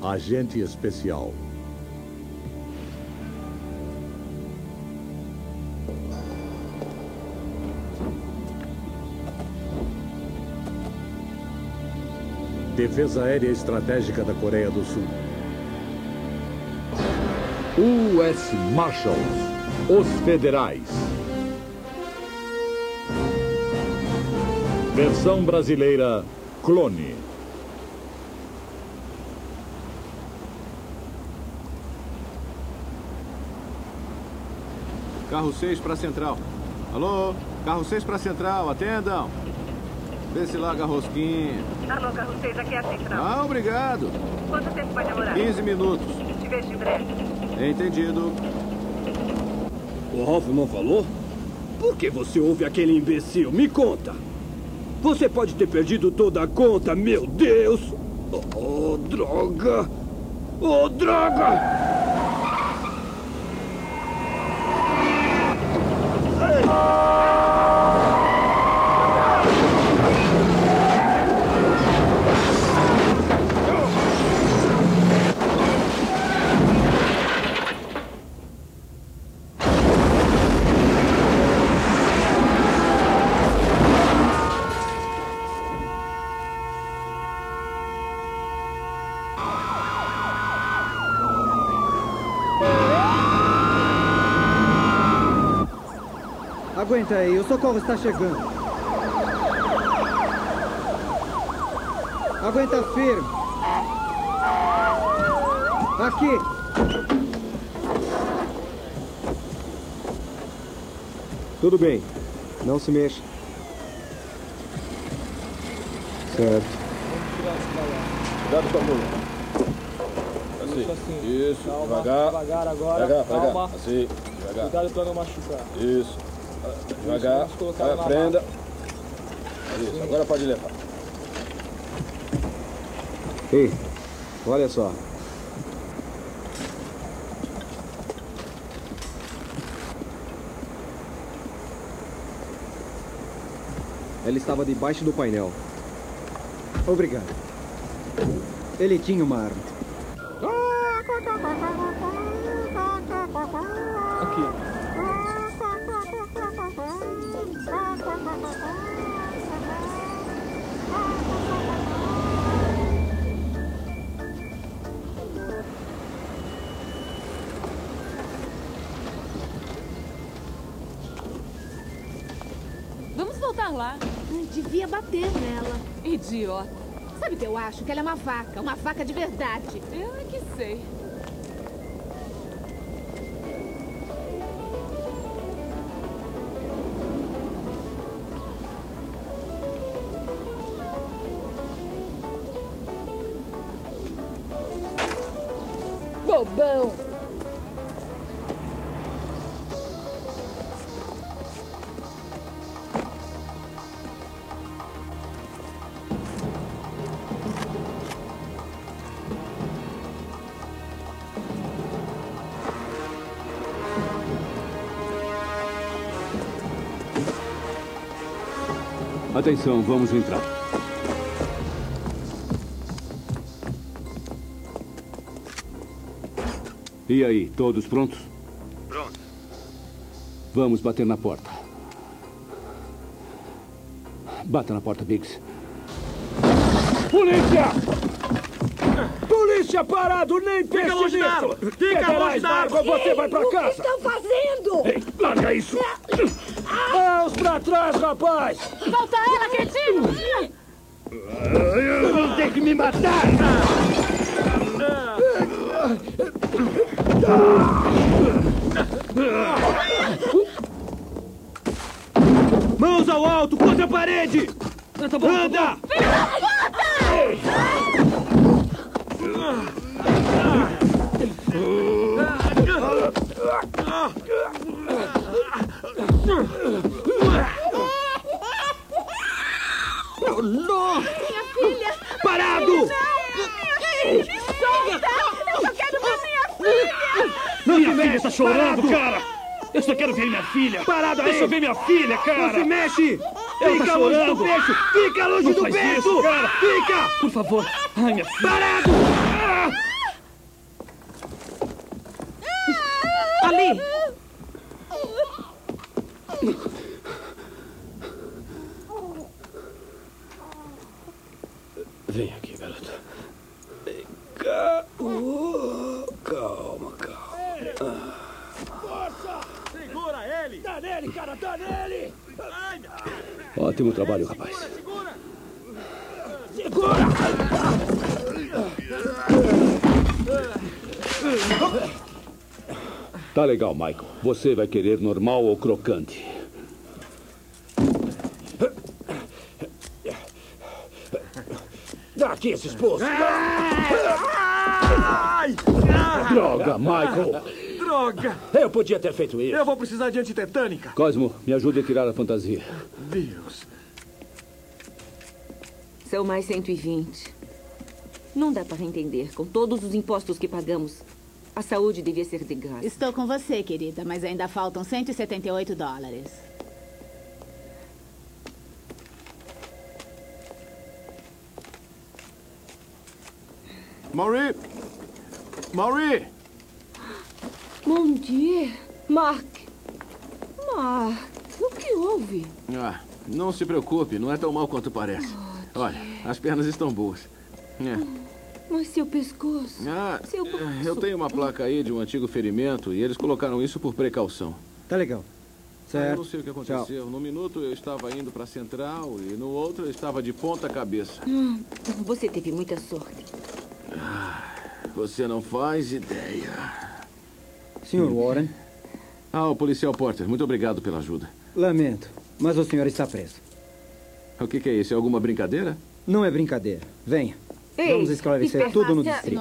Agente especial. Defesa Aérea Estratégica da Coreia do Sul. US Marshals, os Federais. Versão brasileira, Clone. Carro 6 para Central. Alô? Carro 6 para Central, atendam. Vê se larga a rosquinha. Alô, Carro 6, aqui é a Central. Ah, obrigado. Quanto tempo vai demorar? 15 minutos. Te vejo em breve. Entendido. O Hoffman falou? Por que você ouve aquele imbecil? Me conta. Você pode ter perdido toda a conta, meu Deus! Oh, droga! Oh, droga! Aguenta aí, o socorro está chegando. Aguenta firme. Aqui. Tudo bem. Não se mexa. Certo. Cuidado com a mula. Assim. Isso. Devagar. Devagar agora. Devagar. Calma. Assim. Devagar. Cuidado para não machucar. Isso. Devagar. Prenda. Isso. Agora pode levar. Ei, olha só. Ela estava debaixo do painel. Obrigado. Ele tinha uma arma. Aqui. Vamos voltar lá. Devia bater nela. Idiota. Sabe o que eu acho? Que ela é uma faca de verdade. Eu é que sei. Bobão! Atenção, vamos entrar. E aí, todos prontos? Pronto. Vamos bater na porta. Bata na porta, Biggs. Polícia! Polícia parado, nem pense nisso! longe da água! Fica longe da água! Você vai pra casa! O que estão fazendo? Ei, larga isso! Mãos pra trás, rapaz! Volta ela, cretino! Não tem que me matar! Mãos ao alto, contra a parede! Tá bom, anda! Minha filha! Parado! Não! Me solta! Eu só quero ver minha filha! Minha filha tá chorando, cara! Eu só quero ver minha filha! Parado aí! Deixa eu ver minha filha, cara! Não se mexe! Fica longe do peixe! Fica longe do peito! Cara. Fica! Por favor! Ai, minha filha! Parado! Vem aqui, garota. Vem cá. Calma. Força! Segura ele! Dá nele, cara! Dá nele! Ótimo trabalho, rapaz. Segura! Tá legal, Michael. Você vai querer normal ou crocante? Dá aqui esse esposo! Droga, Michael! Droga! Eu podia ter feito isso. Eu vou precisar de antitetânica. Cosmo, me ajude a tirar a fantasia. Deus. São mais 120. Não dá para entender. Com todos os impostos que pagamos, a saúde devia ser de graça. Estou com você, querida, mas ainda faltam $178. Mauri! Mauri! Bom dia, Mark. O que houve? Ah, não se preocupe, não é tão mal quanto parece. Olha, as pernas estão boas. Mas seu pescoço... seu braço... Eu tenho uma placa aí de um antigo ferimento e eles colocaram isso por precaução. Tá legal. Certo. Eu não sei o que aconteceu. Tchau. No minuto eu estava indo para a central e no outro eu estava de ponta cabeça. Você teve muita sorte. Você não faz ideia. Sr. Warren? O policial Porter, muito obrigado pela ajuda. Lamento, mas o senhor está preso. O que é isso? É alguma brincadeira? Não é brincadeira. Venha. Ei, vamos esclarecer tudo no distrito.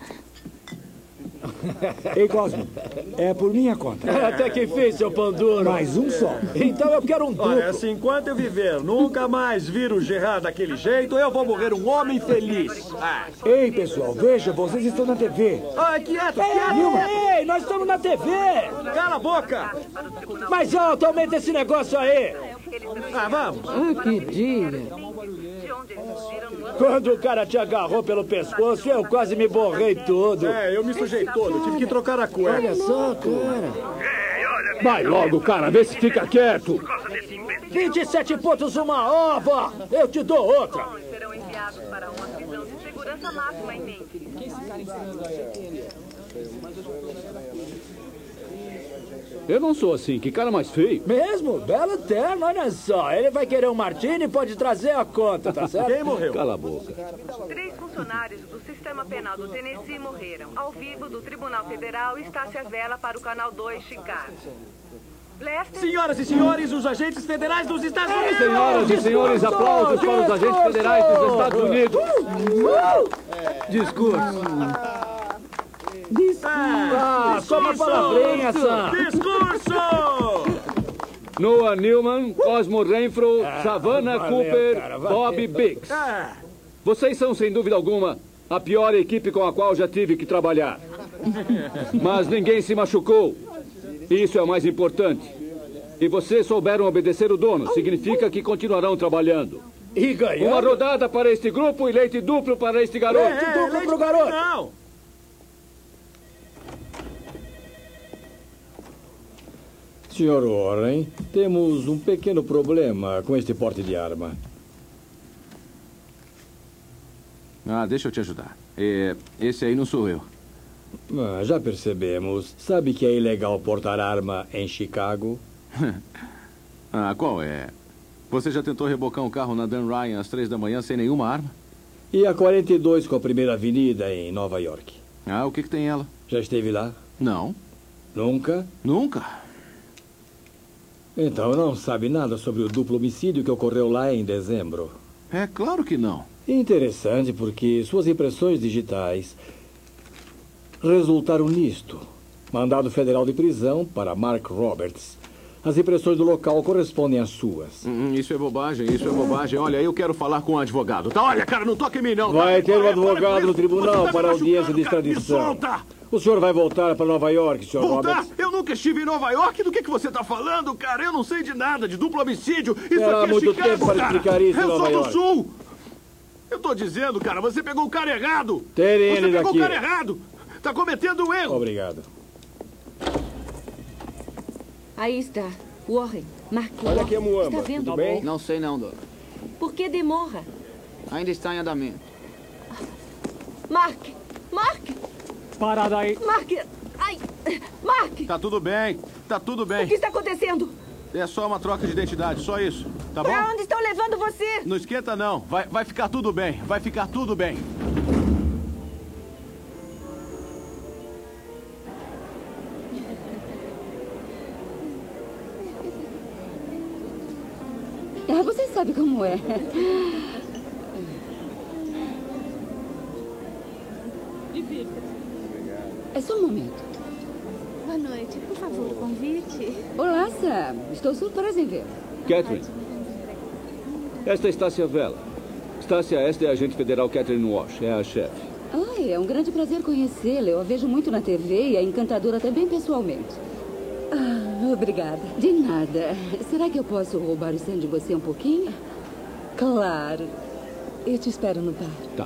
Ei, Cosmo, é por minha conta. Até que fez, seu pão duro. Mais um só. Então eu quero um duplo. Olha, se enquanto eu viver, nunca mais viro o Gerard daquele jeito, eu vou morrer um homem feliz. Ei, pessoal, veja, vocês estão na TV. Quieto! Ei, nós estamos na TV. Cala a boca! Mais alto, aumenta esse negócio aí. Vamos. Que dia. Quando o cara te agarrou pelo pescoço, eu quase me borrei todo. Eu me sujei todo. Tive que trocar a cueca. Olha só, cara. Vai logo, cara. Vê se fica quieto. 27 pontos uma ova. Eu te dou outra. Serão enviados para uma prisão de segurança máxima em Memphis. Eu não sou assim. Que cara mais feio. Mesmo? Belo terno, olha só. Ele vai querer um martini e pode trazer a conta, tá certo? Quem morreu? Cala a boca. 3 funcionários do Sistema Penal do Tennessee morreram. Ao vivo do Tribunal Federal, Estácia Vela para o Canal 2 Chicago. Lester... Senhoras e senhores, os agentes federais dos Estados Unidos! Senhoras e senhores, aplausos para os agentes federais dos Estados Unidos. Discurso. Só uma palavrinha, Sam. Discurso! Noah Newman, Cosmo Renfro, Savannah Cooper, cara, Bob Biggs. Vocês são, sem dúvida alguma, a pior equipe com a qual já tive que trabalhar. Mas ninguém se machucou. Isso é o mais importante. E vocês souberam obedecer o dono. Significa que continuarão trabalhando. E ganhando? Uma rodada para este grupo e leite duplo para este garoto. Leite duplo pro garoto. Não. Sr. Warren, temos um pequeno problema com este porte de arma. Deixa eu te ajudar. Esse aí não sou eu. Já percebemos. Sabe que é ilegal portar arma em Chicago? Qual é? Você já tentou rebocar um carro na Dan Ryan às 3 da manhã sem nenhuma arma? E a 42 com a primeira avenida em Nova York? O que tem ela? Já esteve lá? Não. Nunca? Nunca. Então não sabe nada sobre o duplo homicídio que ocorreu lá em dezembro? É claro que não. Interessante, porque suas impressões digitais resultaram nisto. Mandado federal de prisão para Mark Roberts. As impressões do local correspondem às suas. Isso é bobagem, isso é bobagem. Olha, eu quero falar com o advogado. Tá, olha, cara, não toque em mim, não. Vai ter um advogado no tribunal para audiência de extradição. O senhor vai voltar para Nova York, Sr. Roberts? Eu nunca estive em Nova York. Do que você está falando, cara? Eu não sei de nada, de duplo homicídio. Isso Terá aqui é muito Chicago, tempo para explicar isso em Nova Eu York. sou do Sul. Eu tô dizendo, cara, você pegou o cara errado. Tere ele Você pegou daqui. o cara errado. Tá cometendo um erro. Obrigado. Aí está. Warren, Mark Olha aqui a Muamba. Está vendo? Tudo bem? Não sei não, Dora. Por que demora? Ainda está em andamento. Mark! Mark! Parada aí. Mark! Ai! Mark! Tá tudo bem. Tá tudo bem. O que está acontecendo? É só uma troca de identidade, só isso. Tá bom? Pra onde estão levando você? Não esquenta, não. Vai ficar tudo bem. Vai ficar tudo bem. Você sabe como é. É só um momento. Boa noite. Por favor, convite. Olá, Sam. Estou surpresa em ver. Catherine. Esta é Stássia Vela. Stássia, esta é a agente federal Catherine Walsh. É a chefe. Ai, é um grande prazer conhecê-la. Eu a vejo muito na TV e é encantadora também pessoalmente. Obrigada. De nada. Será que eu posso roubar o Sam de você um pouquinho? Claro. Eu te espero no bar. Tá.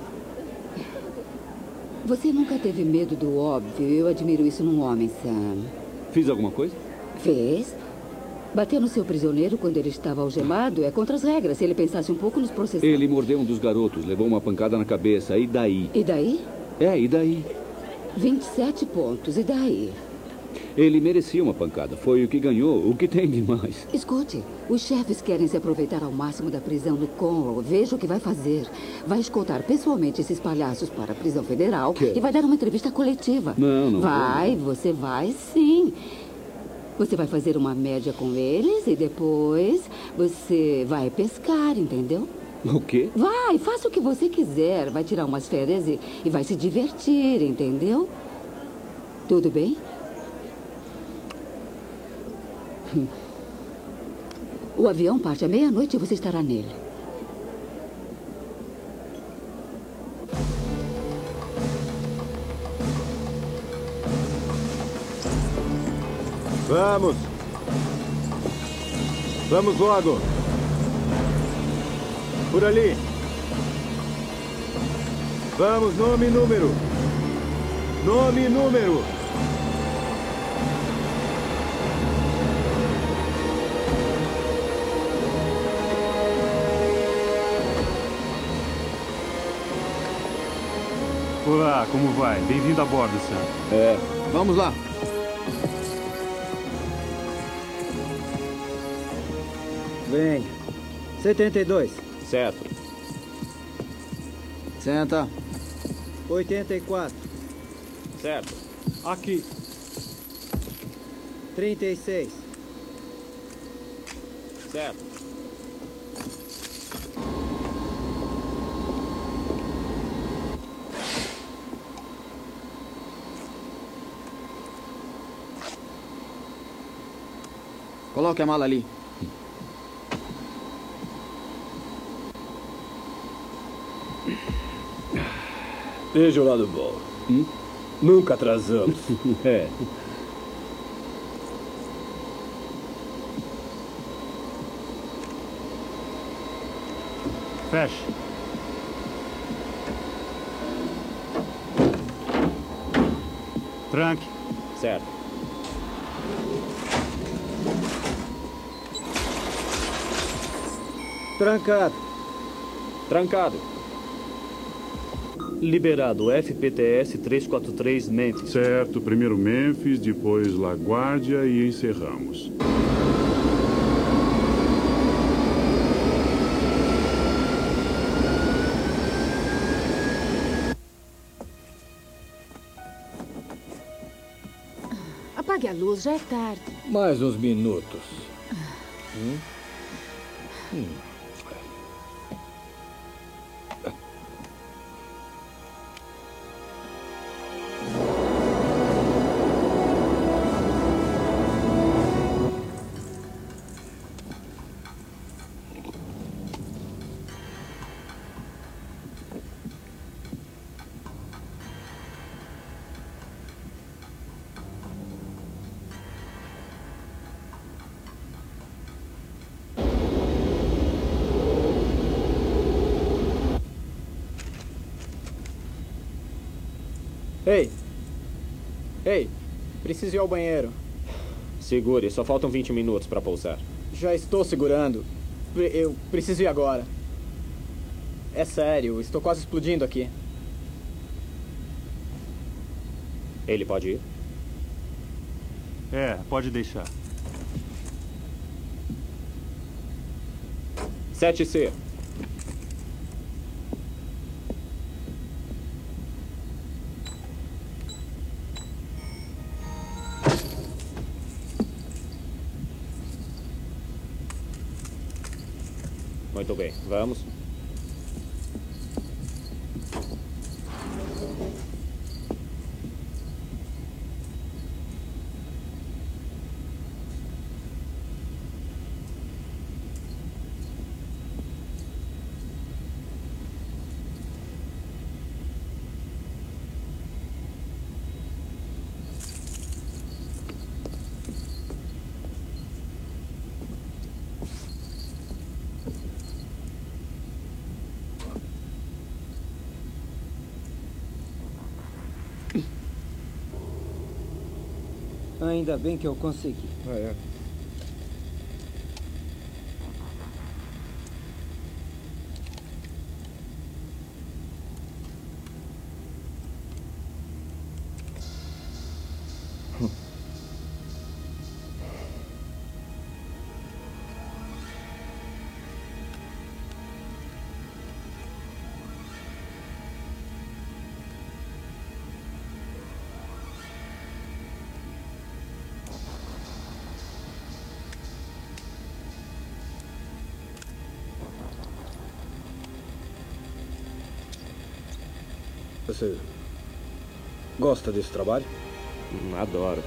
Você nunca teve medo do óbvio. Eu admiro isso num homem, Sam. Fiz alguma coisa? Fez. Bater no seu prisioneiro quando ele estava algemado é contra as regras. Se ele pensasse um pouco, nos processava. Ele mordeu um dos garotos, levou uma pancada na cabeça. E daí? E daí? E daí? 27 pontos. E daí? Ele merecia uma pancada. Foi o que ganhou. O que tem de mais? Escute, os chefes querem se aproveitar ao máximo da prisão do Conroe. Veja o que vai fazer. Vai escoltar pessoalmente esses palhaços para a prisão federal e vai dar uma entrevista coletiva. Não. Vai, você vai sim. Você vai fazer uma média com eles e depois você vai pescar, entendeu? O quê? Vai, faça o que você quiser. Vai tirar umas férias e vai se divertir, entendeu? Tudo bem? O avião parte à meia-noite e você estará nele. Vamos! Vamos logo! Por ali! Vamos, nome e número! Nome e número! Olá, como vai? Bem-vindo a bordo, Sam. Vamos lá. Vem. 72. Certo. Senta. 84. Certo. Aqui. 36. Certo. Coloque a mala ali. Veja o lado bom. Nunca atrasamos. Feche. Tranque. Certo. Trancado. Trancado. Liberado. FPTS 343 Memphis. Certo. Primeiro Memphis, depois LaGuardia e encerramos. Apague a luz, já é tarde. Mais uns minutos. Ei, preciso ir ao banheiro. Segure, só faltam 20 minutos para pousar. Já estou segurando. Eu preciso ir agora. É sério, estou quase explodindo aqui. Ele pode ir? É, pode deixar. 7C. Muito bem, vamos. Ainda bem que eu consegui. Você gosta desse trabalho? Adoro.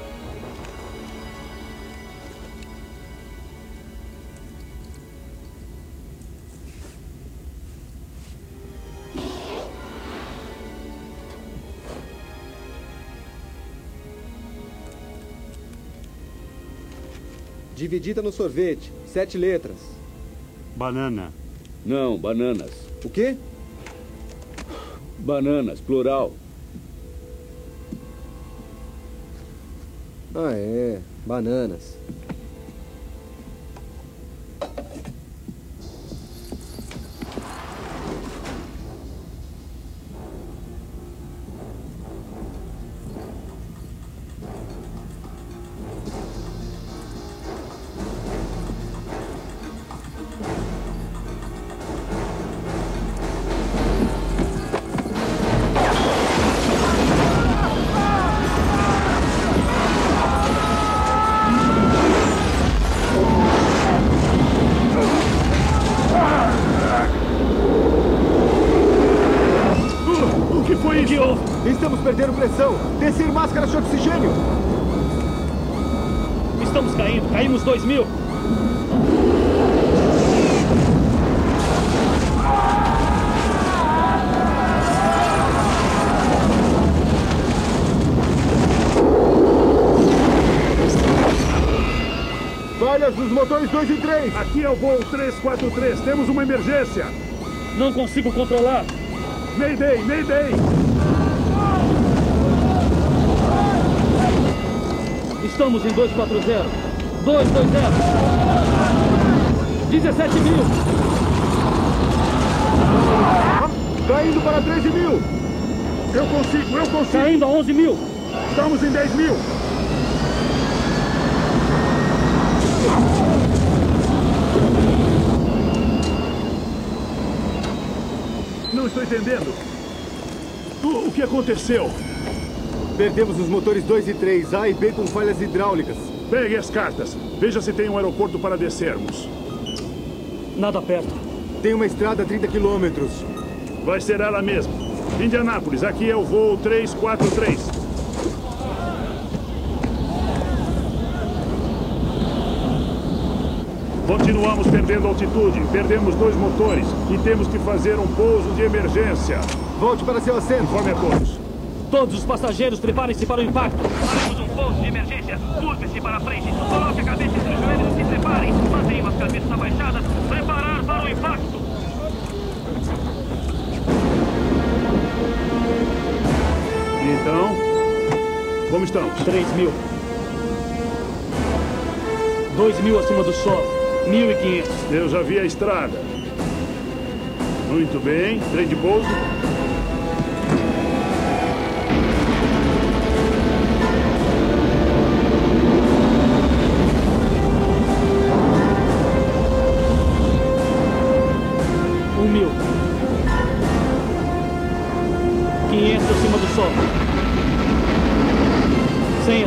Dividida no sorvete. 7 letras. Banana. Não, bananas. O quê? Bananas, plural. Ah, é. Bananas. Estamos perdendo pressão. Descer máscaras de oxigênio. Estamos caindo. Caímos 2000. Falhas dos motores 2 e 3. Aqui é o voo 343. Temos uma emergência. Não consigo controlar. Mayday, Mayday. Estamos em 240. 220. 17 mil. Caindo para 13 mil. Eu consigo. Caindo a 11 mil. Estamos em 10 mil. Não estou entendendo. O que aconteceu? Perdemos os motores 2 e 3, A e B com falhas hidráulicas. Pegue as cartas. Veja se tem um aeroporto para descermos. Nada perto. Tem uma estrada a 30 quilômetros. Vai ser ela mesma. Indianápolis, aqui é o voo 343. Continuamos perdendo altitude. Perdemos 2 motores e temos que fazer um pouso de emergência. Volte para seu assento. Informe a todos. Todos os passageiros, preparem-se para o impacto. Faremos um pouso de emergência. Curve-se para frente. Coloque a cabeça entre os joelhos e se preparem. Mantenham as cabeças abaixadas. Preparar para o impacto. Então, como estamos? 3.000. 2.000 acima do solo. 1.500. Eu já vi a estrada. Muito bem. Trem de pouso.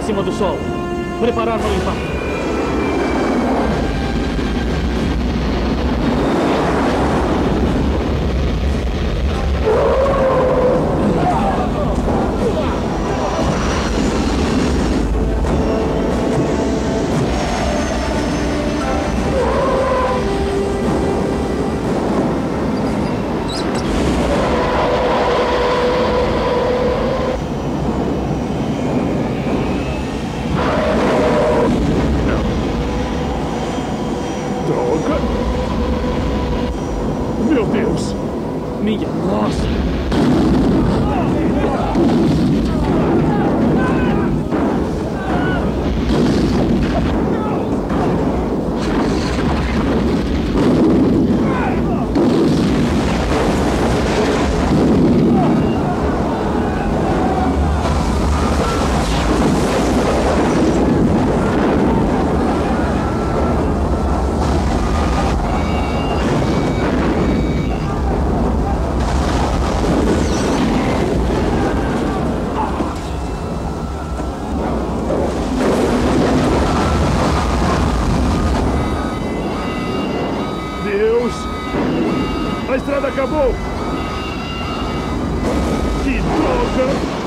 acima do solo. Preparar para o impacto. Minha nossa! A estrada acabou! Que droga!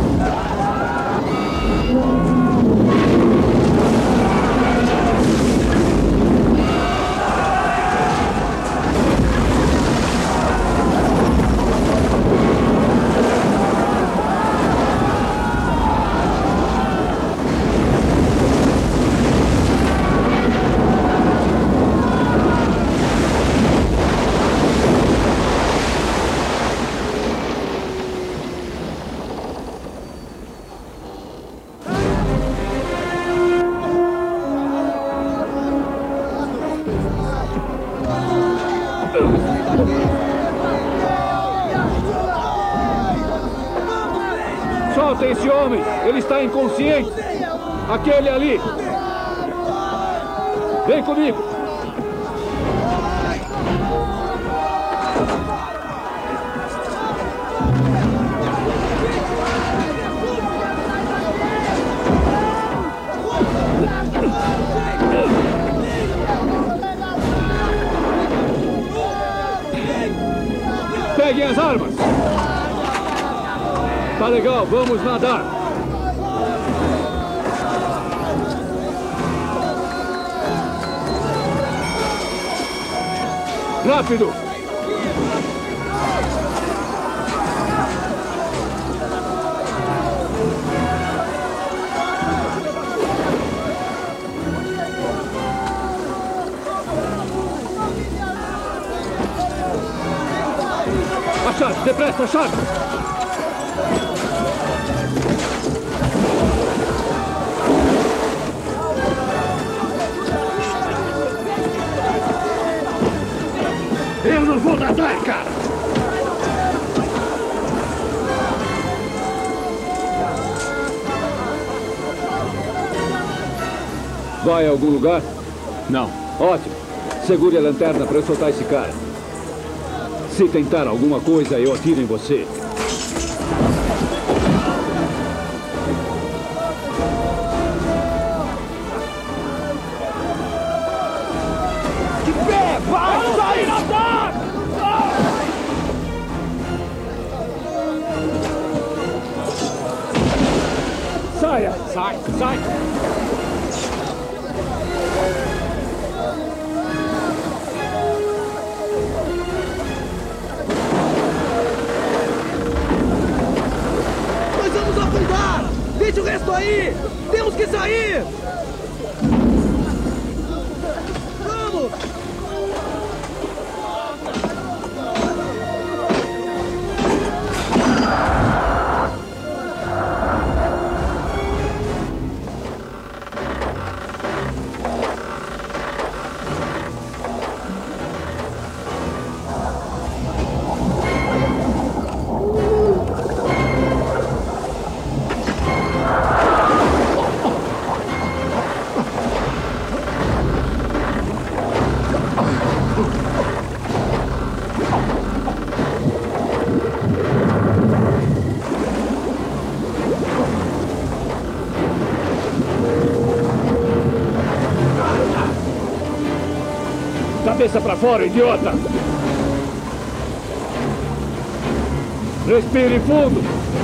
Solta esse homem! Ele está inconsciente! Aquele ali! Vem comigo! Peguem as armas! Tá legal, vamos nadar! Rápido! A chave, depressa, a chave! Eu não vou nadar, cara! Vai a algum lugar? Não. Ótimo. Segure a lanterna para eu soltar esse cara. Se tentar alguma coisa, eu atiro em você. De pé! Vai! Sai! Nadar! Saia! Sai! Sai! Nós vamos afundar! Deixa o resto aí! Temos que sair! Vamos! cabeça pra fora, idiota! Respire fundo!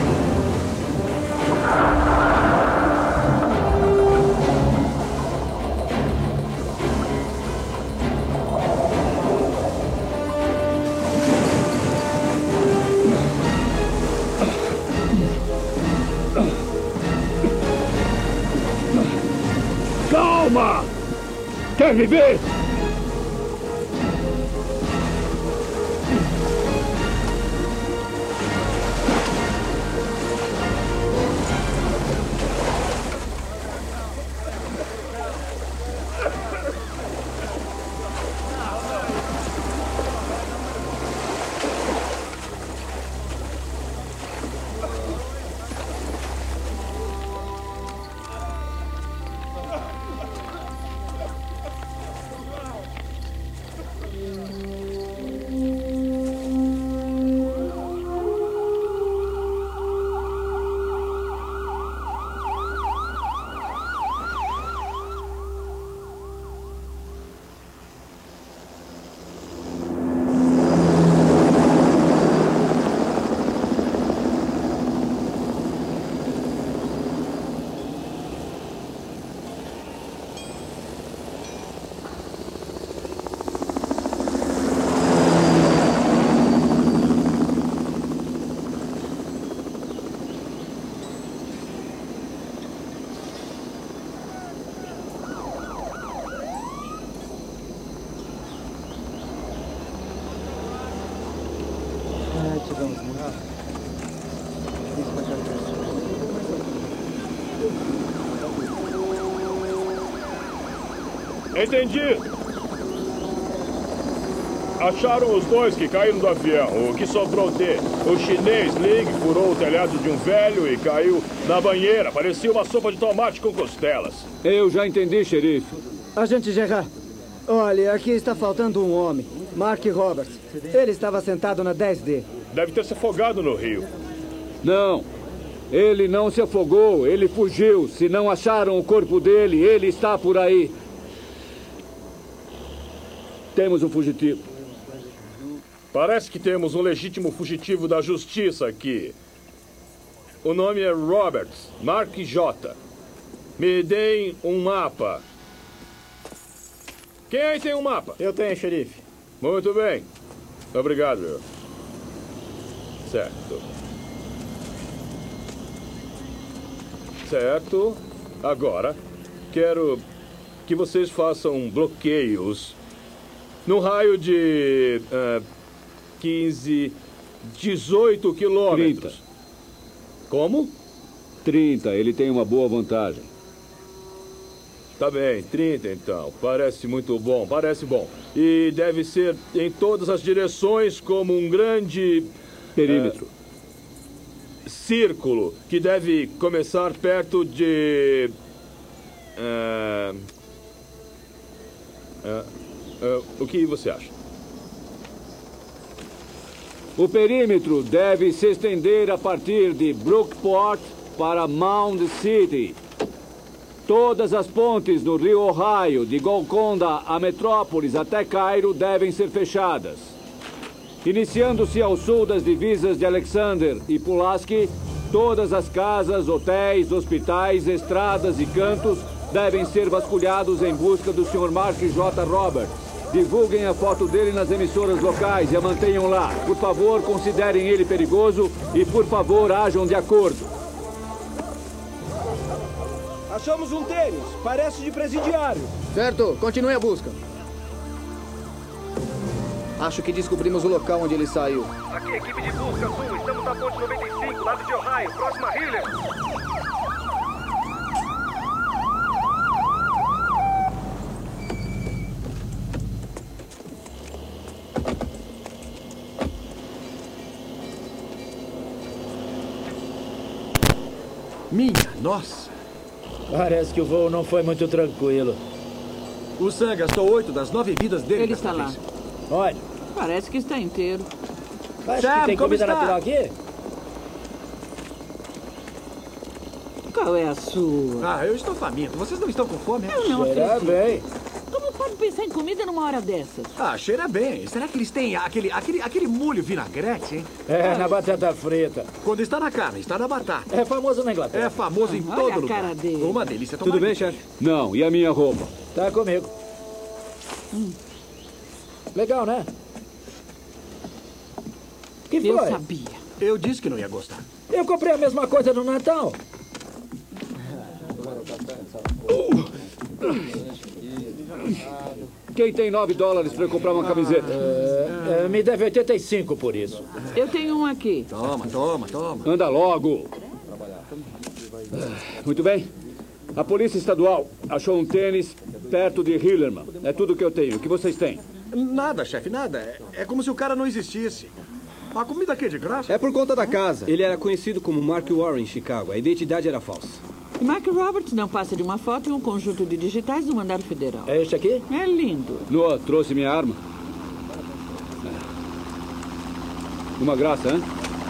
Calma! Quer viver? Entendi. Acharam os dois que caíram do avião. O que sobrou dele? O chinês Ling furou o telhado de um velho e caiu na banheira. Parecia uma sopa de tomate com costelas. Eu já entendi, xerife. Agente Gerard, olha, aqui está faltando um homem. Mark Roberts. Ele estava sentado na 10D. Deve ter se afogado no rio. Não. Ele não se afogou. Ele fugiu. Se não acharam o corpo dele, ele está por aí. Temos um fugitivo. Parece que temos um legítimo fugitivo da justiça aqui. O nome é Roberts, Mark J. Me deem um mapa. Quem aí tem um mapa? Eu tenho, xerife. Muito bem. Obrigado, meu. Certo. Certo. Agora, quero que vocês façam bloqueios num raio de 18 quilômetros. 30. Como? 30. Ele tem uma boa vantagem. Tá bem, 30 então. Parece muito bom, parece bom. E deve ser em todas as direções como um grande perímetro. Círculo que deve começar perto de... o que você acha? O perímetro deve se estender a partir de Brookport para Mound City. Todas as pontes do rio Ohio, de Golconda a Metrópolis até Cairo, devem ser fechadas. Iniciando-se ao sul das divisas de Alexander e Pulaski, todas as casas, hotéis, hospitais, estradas e cantos devem ser vasculhados em busca do Sr. Mark J. Roberts. Divulguem a foto dele nas emissoras locais e a mantenham lá. Por favor, considerem ele perigoso e, por favor, ajam de acordo. Achamos um tênis. Parece de presidiário. Certo. Continue a busca. Acho que descobrimos o local onde ele saiu. Aqui, equipe de busca azul. Estamos na ponte 95, lado de Ohio, próxima a Hiller. Minha nossa! Parece que o voo não foi muito tranquilo. O Sam gastou 8 das 9 vidas dele. Ele está lá. Olha. Parece que está inteiro. Acho que tem comida natural aqui? Qual é a sua? Ah, eu estou faminto. Vocês não estão com fome? Eu não acredito. bem. Como pode pensar em comida numa hora dessas? Ah, cheira bem. Será que eles têm aquele molho vinagrete, hein? É, na batata frita. Quando está na carne, está na batata. É famoso na Inglaterra. É famoso em todo lugar. Cara dele. Uma delícia tomar. Tudo bem, chefe? Não, e a minha roupa? Tá comigo. Legal, né? Que foi? Eu sabia. Eu disse que não ia gostar. Eu comprei a mesma coisa no Natal. Quem tem $9 para comprar uma camiseta? Me deve 85 por isso. Eu tenho um aqui. Toma. Anda logo. Muito bem. A Polícia Estadual achou um tênis perto de Hillerman. É tudo que eu tenho. O que vocês têm? Nada, chefe, nada. É como se o cara não existisse. A comida aqui é de graça? É por conta da casa. Ele era conhecido como Mark Warren em Chicago. A identidade era falsa. Mark Roberts não passa de uma foto e um conjunto de digitais do mandado federal. É este aqui? É lindo. Noah, trouxe minha arma? Uma graça, hein?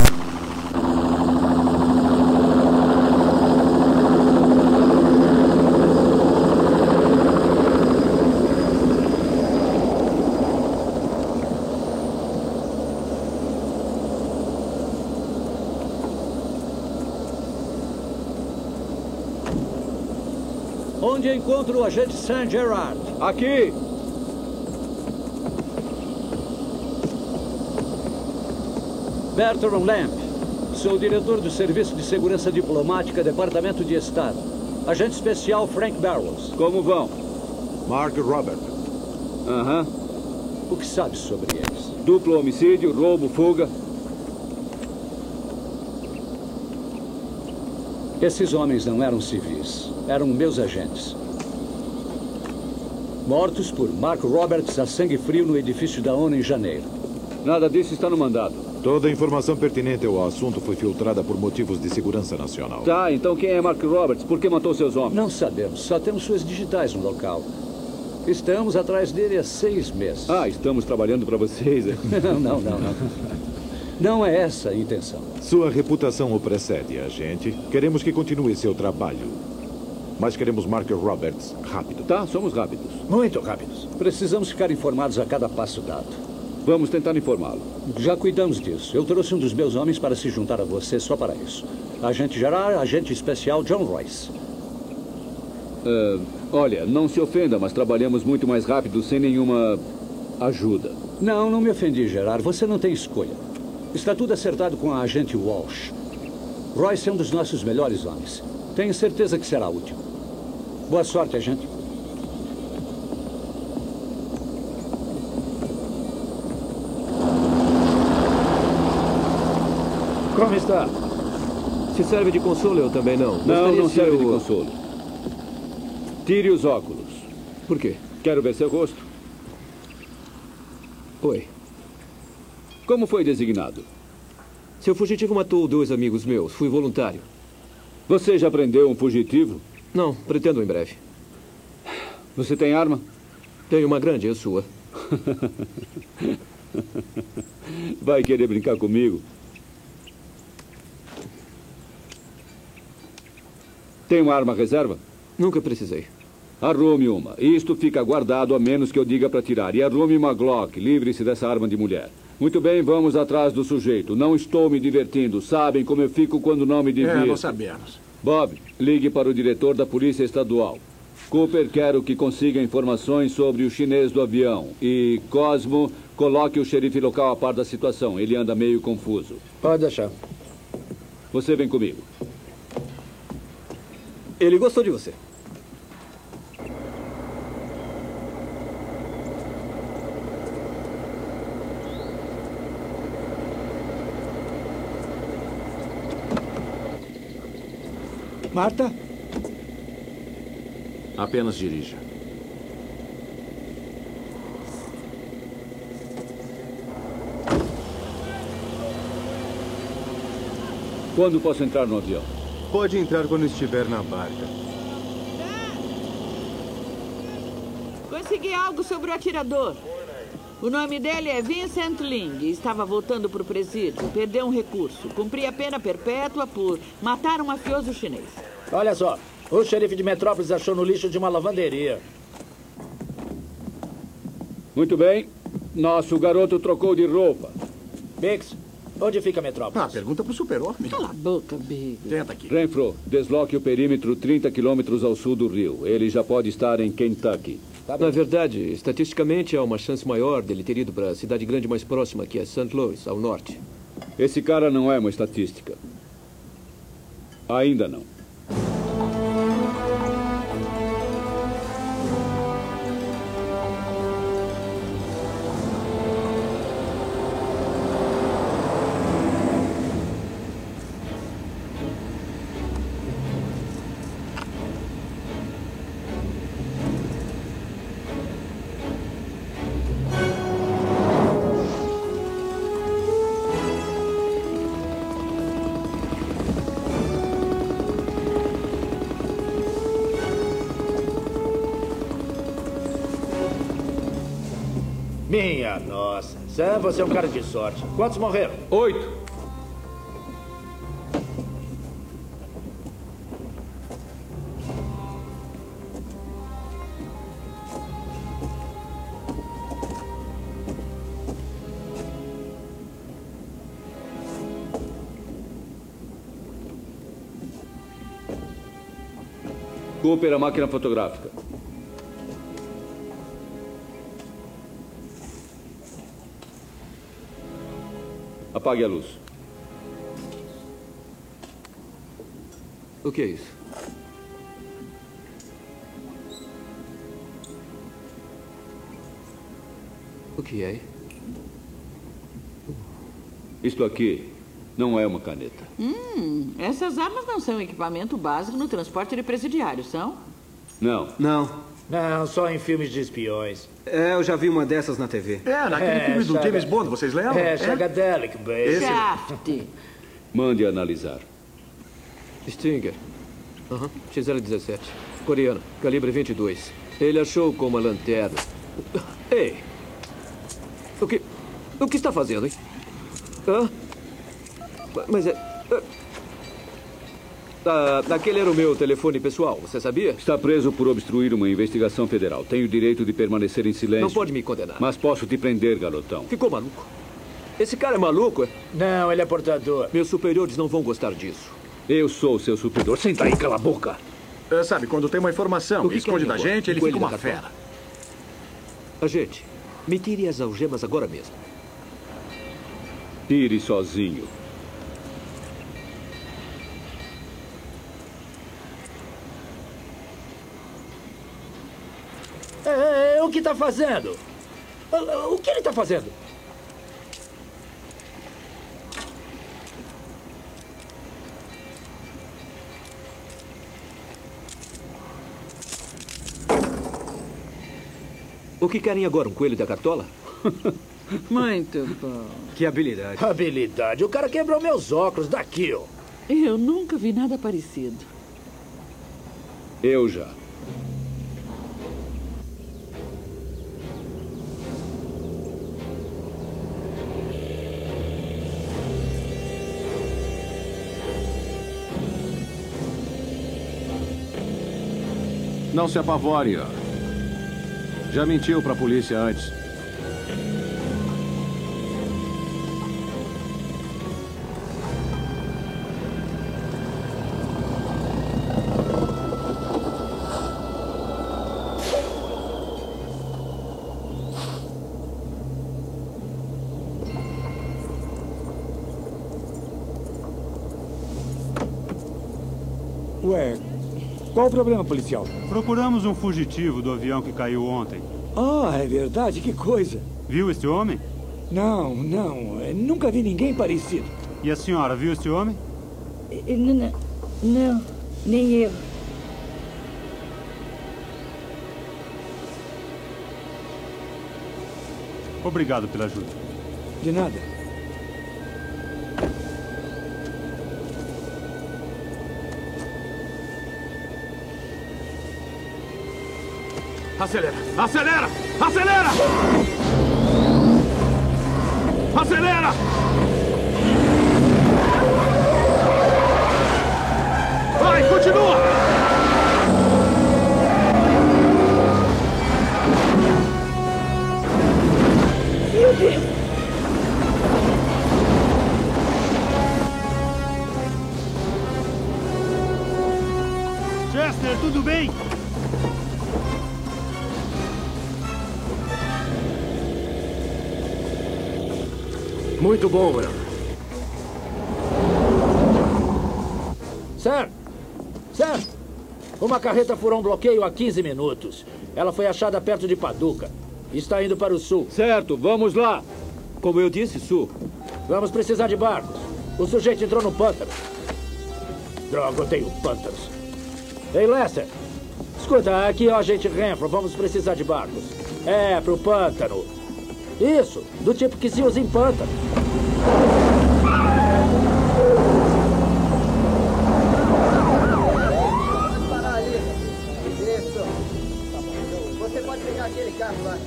Onde encontro o agente St. Gerard? Aqui! Bertrand Lamb. Sou o diretor do Serviço de Segurança Diplomática, Departamento de Estado. Agente especial Frank Barrows. Como vão? Mark Robert. Aham. O que sabe sobre eles? Duplo homicídio, roubo, fuga. Esses homens não eram civis. Eram meus agentes. Mortos por Mark Roberts a sangue frio no edifício da ONU em janeiro. Nada disso está no mandado. Toda a informação pertinente ao assunto foi filtrada por motivos de segurança nacional. Tá, então quem é Mark Roberts? Por que matou seus homens? Não sabemos. Só temos suas digitais no local. Estamos atrás dele há 6 meses. Ah, estamos trabalhando para vocês. Não. Não é essa a intenção. Sua reputação o precede, agente. Queremos que continue seu trabalho. Mas queremos Mark Roberts rápido. Tá, somos rápidos. Muito rápidos. Precisamos ficar informados a cada passo dado. Vamos tentar informá-lo. Já cuidamos disso. Eu trouxe um dos meus homens para se juntar a você só para isso. Agente Gerard, agente especial John Royce. Olha, não se ofenda, mas trabalhamos muito mais rápido sem nenhuma ajuda. Não me ofendi, Gerard. Você não tem escolha. Está tudo acertado com a agente Walsh. Royce é um dos nossos melhores homens. Tenho certeza que será útil. Boa sorte, agente. Como está? Se serve de consolo, eu também não. Não serve de consolo. Tire os óculos. Por quê? Quero ver seu rosto. Oi. Como foi designado? Seu fugitivo matou 2 amigos meus. Fui voluntário. Você já prendeu um fugitivo? Não, pretendo em breve. Você tem arma? Tenho uma grande, é sua. Vai querer brincar comigo? Tem uma arma reserva? Nunca precisei. Arrume uma. Isto fica guardado a menos que eu diga para tirar. E arrume uma Glock. Livre-se dessa arma de mulher. Muito bem, vamos atrás do sujeito. Não estou me divertindo. Sabem como eu fico quando não me divirto. Nós sabemos. Bob, ligue para o diretor da Polícia Estadual. Cooper, quero que consiga informações sobre o chinês do avião. E Cosmo, coloque o xerife local a par da situação. Ele anda meio confuso. Pode deixar. Você vem comigo. Ele gostou de você. Marta? Apenas dirija. Quando posso entrar no avião? Pode entrar quando estiver na barca. Consegui algo sobre o atirador. O nome dele é Vincent Ling e estava voltando para o presídio. Perdeu um recurso. Cumpria pena perpétua por matar um mafioso chinês. Olha só. O xerife de Metrópolis achou no lixo de uma lavanderia. Muito bem. Nosso garoto trocou de roupa. Biggs, onde fica a metrópole? Pergunta pro super-homem. Cala a boca, Biggs. Tenta aqui. Renfro, desloque o perímetro 30 quilômetros ao sul do rio. Ele já pode estar em Kentucky. Na verdade, estatisticamente, há uma chance maior dele ter ido para a cidade grande mais próxima, que é St. Louis, ao norte. Esse cara não é uma estatística. Ainda não. Minha nossa. Sam, você é um cara de sorte. Quantos morreram? 8. Cooper, a máquina fotográfica. Apague a luz. O que é isso? O que é? Isto aqui não é uma caneta. Essas armas não são equipamento básico no transporte de presidiários, são? Não. Não, só em filmes de espiões. Eu já vi uma dessas na TV. Naquele filme do James Bond, vocês lembram? Shagadelic, baby. Shaft. Mande analisar. Stinger. XL-17. Coreano. Calibre 22. Ele achou com uma lanterna. Ei! O que está fazendo, hein? Mas aquele era o meu telefone pessoal, você sabia? Está preso por obstruir uma investigação federal. Tem o direito de permanecer em silêncio. Não pode me condenar. Mas posso te prender, garotão. Ficou maluco? Esse cara é maluco? Não, ele é portador. Meus superiores não vão gostar disso. Eu sou seu superior. Senta aí, cala a boca. Sabe, quando tem uma informação e esconde da gente, ele fica uma fera. Agente, me tire as algemas agora mesmo. Tire sozinho. O que está fazendo? O que ele está fazendo? O que querem agora? Um coelho da cartola? Muito bom. Que habilidade. Habilidade. O cara quebrou meus óculos daqui, ó. Eu nunca vi nada parecido. Eu já. Não se apavore, ó. Já mentiu pra polícia antes. Ué, qual o problema, policial? Procuramos um fugitivo do avião que caiu ontem. Ah, é verdade? Que coisa. Viu esse homem? Não. Nunca vi ninguém parecido. E a senhora viu esse homem? Não, nem eu. Obrigado pela ajuda. De nada. Acelera! Acelera! Acelera! Acelera! Vai, continua! tudo bem? Muito bom, Brown. Sir! Sir! Uma carreta furou um bloqueio há 15 minutos. Ela foi achada perto de Paducah. Está indo para o sul. Certo, vamos lá. Como eu disse, sul. Vamos precisar de barcos. O sujeito entrou no pântano. Droga, eu tenho pântanos. Ei, Lester. Escuta, aqui é o agente Renfro. Vamos precisar de barcos. É, pro pântano. Isso, do tipo que se usa em pântano. Vamos parar ali. Isso. Você pode pegar aquele carro lá.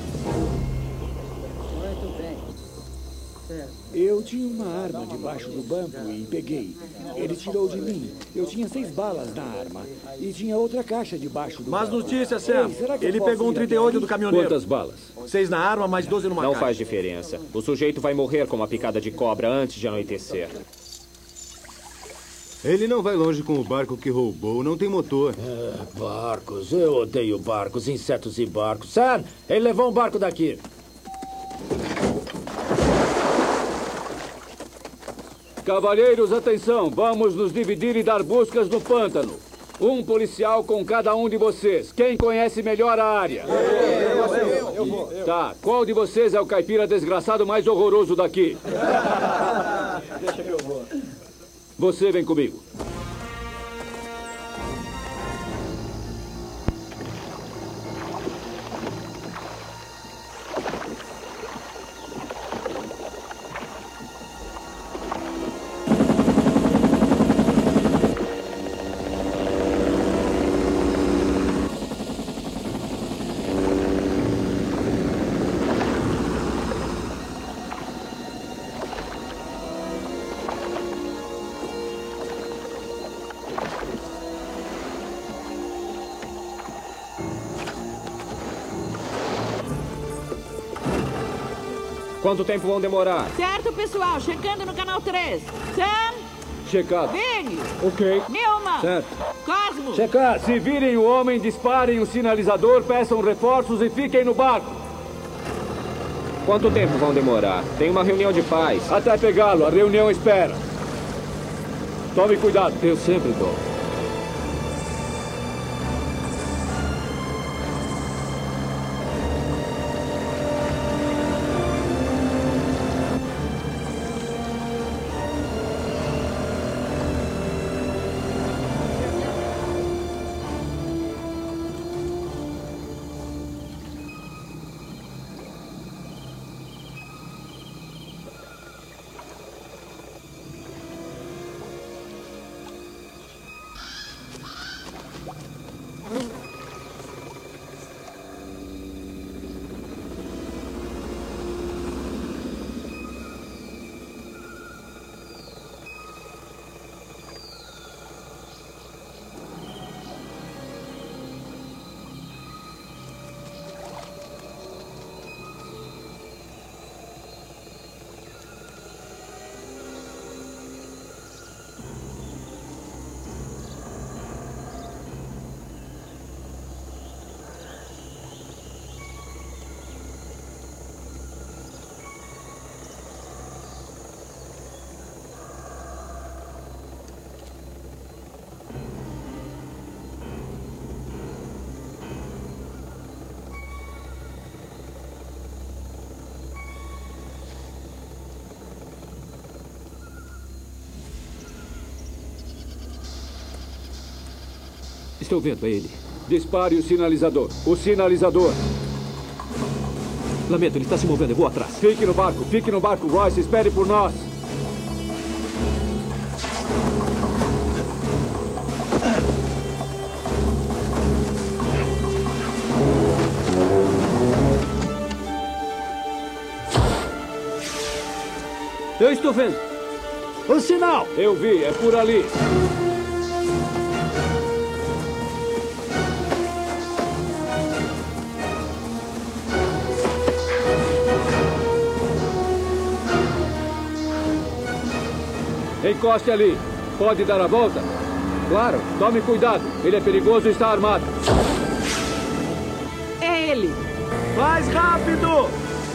Muito bem. Eu tinha uma arma debaixo do banco e peguei. Ele tirou de mim. Eu tinha 6 balas na arma. E tinha outra caixa debaixo do Más banco. notícias, Sam. Ei, será que eu Ele posso pegou um ir até 38 ali? do caminhoneiro. Quantas balas? 6 na arma, mais 12 numa Não caixa. faz diferença. O sujeito vai morrer com uma picada de cobra antes de anoitecer. Ele não vai longe com o barco que roubou, não tem motor. Barcos, eu odeio barcos, insetos e barcos. Sam, ele levou um barco daqui. Cavalheiros, atenção. Vamos nos dividir e dar buscas no pântano. Um policial com cada um de vocês. Quem conhece melhor a área? Eu vou. Tá, qual de vocês é o caipira desgraçado mais horroroso daqui? Deixa que eu vou. Você vem comigo. Quanto tempo vão demorar? Certo, pessoal. Checando no canal 3. Sam. Checado. Big. Ok. Nilma. Certo. Cosmo. Checado. Se virem o homem, disparem o sinalizador, peçam reforços e fiquem no barco. Quanto tempo vão demorar? Tem uma reunião de paz. Até pegá-lo, a reunião espera. Tome cuidado. Eu sempre tomo. Estou vendo ele. Dispare o sinalizador. O sinalizador. Lamento, ele está se movendo. Eu vou atrás. Fique no barco, Royce. Espere por nós. Eu estou vendo. O sinal. Eu vi, é por ali. Encoste ali. Pode dar a volta? Claro, tome cuidado. Ele é perigoso e está armado. É ele! Mais rápido!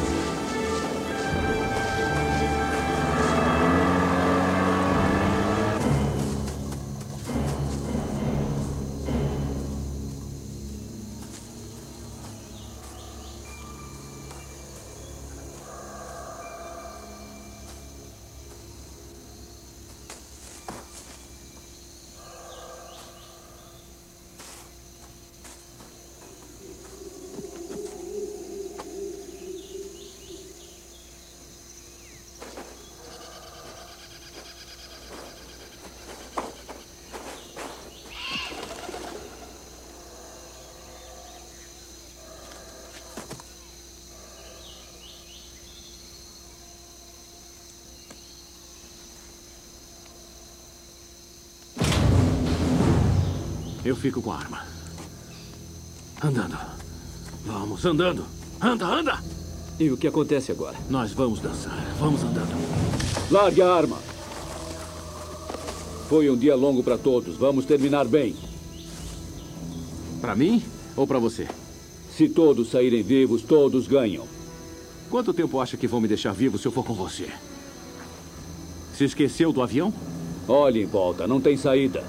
Eu fico com a arma. Andando. Vamos, andando. Anda, anda! E o que acontece agora? Nós vamos dançar. Vamos andando. Largue a arma. Foi um dia longo para todos. Vamos terminar bem. Para mim ou para você? Se todos saírem vivos, todos ganham. Quanto tempo acha que vão me deixar vivo se eu for com você? Se esqueceu do avião? Olhe em volta, não tem saída.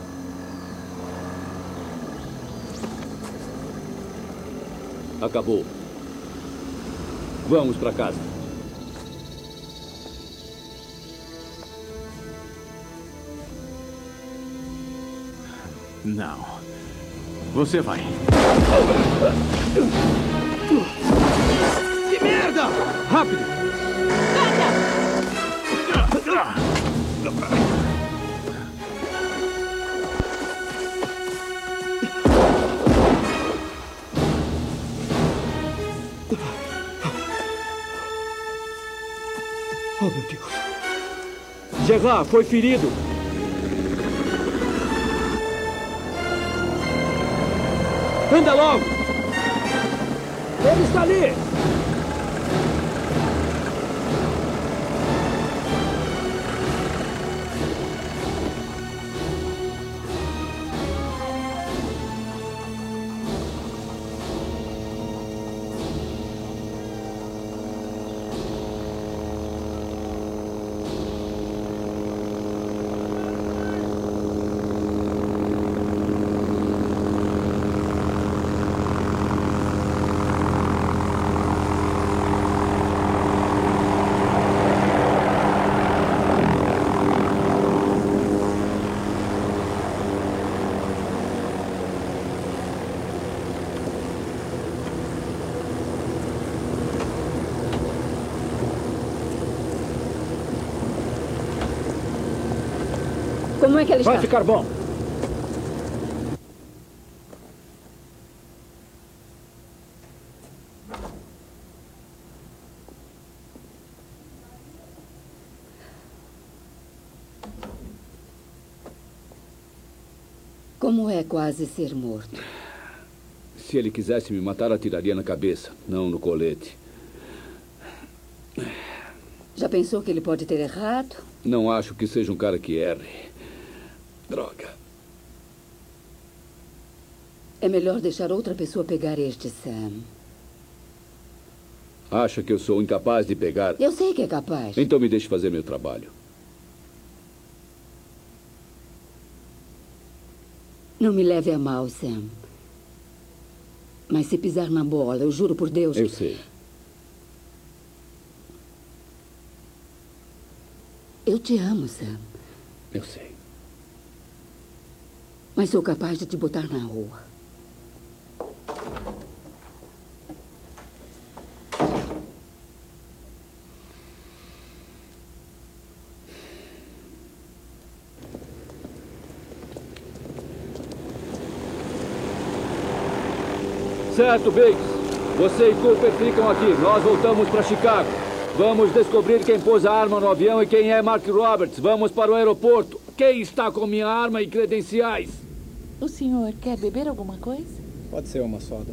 Acabou. Vamos para casa. Não. Você vai. Que merda! Rápido! Oh, meu Deus. Gerard foi ferido. Anda logo! Ele está ali! Como é que ele está? Vai ficar bom. Como é quase ser morto? Se ele quisesse me matar, atiraria na cabeça, não no colete. Já pensou que ele pode ter errado? Não acho que seja um cara que erre. Droga. É melhor deixar outra pessoa pegar este, Sam. Acha que eu sou incapaz de pegar? Eu sei que é capaz. Então me deixe fazer meu trabalho. Não me leve a mal, Sam. Mas se pisar na bola, eu juro por Deus... Eu sei. Eu te amo, Sam. Eu sei. Mas sou capaz de te botar na rua. Certo, Biggs. Você e Cooper ficam aqui. Nós voltamos para Chicago. Vamos descobrir quem pôs a arma no avião e quem é Mark Roberts. Vamos para o aeroporto. Quem está com minha arma e credenciais? O senhor quer beber alguma coisa? Pode ser uma soda.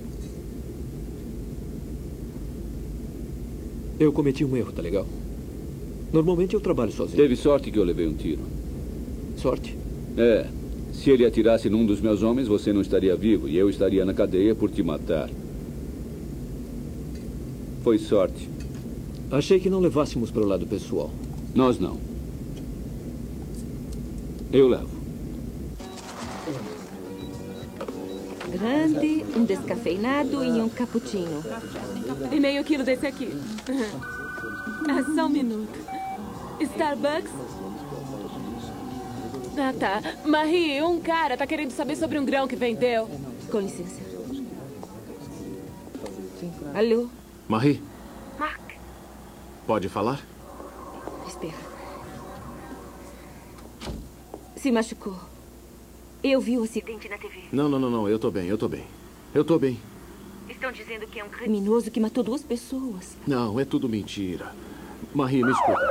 Eu cometi um erro, tá legal? Normalmente eu trabalho sozinho. Teve sorte que eu levei um tiro. Sorte? É. Se ele atirasse num dos meus homens, você não estaria vivo e eu estaria na cadeia por te matar. Foi sorte. Achei que não levássemos para o lado pessoal. Nós não. Eu levo. Grande, um descafeinado e um cappuccino. E meio quilo desse aqui. Só um minuto. Starbucks? Ah, tá. Marie, um cara tá querendo saber sobre um grão que vendeu. Com licença. Alô? Marie? Mark. Pode falar? Espera. Se machucou. Eu vi o acidente na TV. Não. Eu tô bem. Estão dizendo que é um criminoso que matou 2 pessoas. Não, é tudo mentira. Marie, me escuta.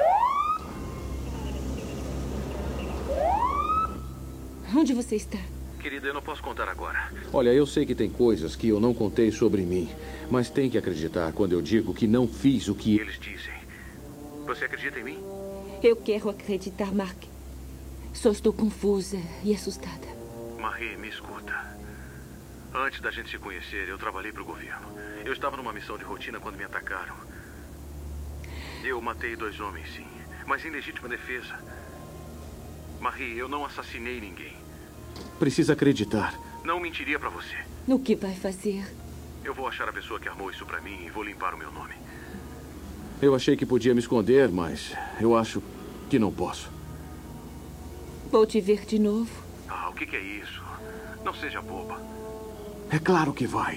Onde você está? Querida, eu não posso contar agora. Olha, eu sei que tem coisas que eu não contei sobre mim, mas tem que acreditar quando eu digo que não fiz o que Eles dizem. Você acredita em mim? Eu quero acreditar, Mark. Só estou confusa e assustada. Marie, me escuta. Antes da gente se conhecer, eu trabalhei para o governo. Eu estava numa missão de rotina quando me atacaram. Eu matei 2 homens, sim, mas em legítima defesa. Marie, eu não assassinei ninguém. Precisa acreditar. Não mentiria para você. O que vai fazer? Eu vou achar a pessoa que armou isso para mim e vou limpar o meu nome. Eu achei que podia me esconder, mas eu acho que não posso. Vou te ver de novo. Ah, o que é isso? Não seja boba. É claro que vai.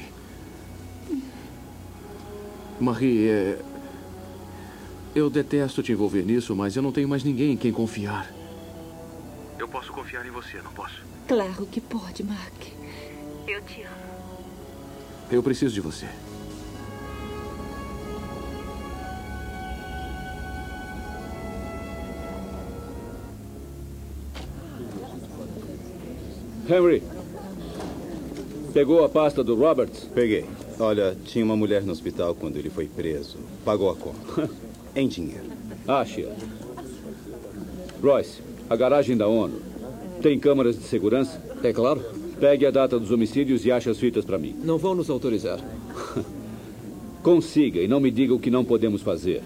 Marie, eu detesto te envolver nisso, mas eu não tenho mais ninguém em quem confiar. Eu posso confiar em você, não posso? Claro que pode, Mark. Eu te amo. Eu preciso de você. Henry, pegou a pasta do Roberts? Peguei. Olha, tinha uma mulher no hospital quando ele foi preso. Pagou a conta. Em dinheiro. Acha. Royce, a garagem da ONU tem câmaras de segurança? É claro. Pegue a data dos homicídios e ache as fitas para mim. Não vão nos autorizar. Consiga e não me diga o que não podemos fazer.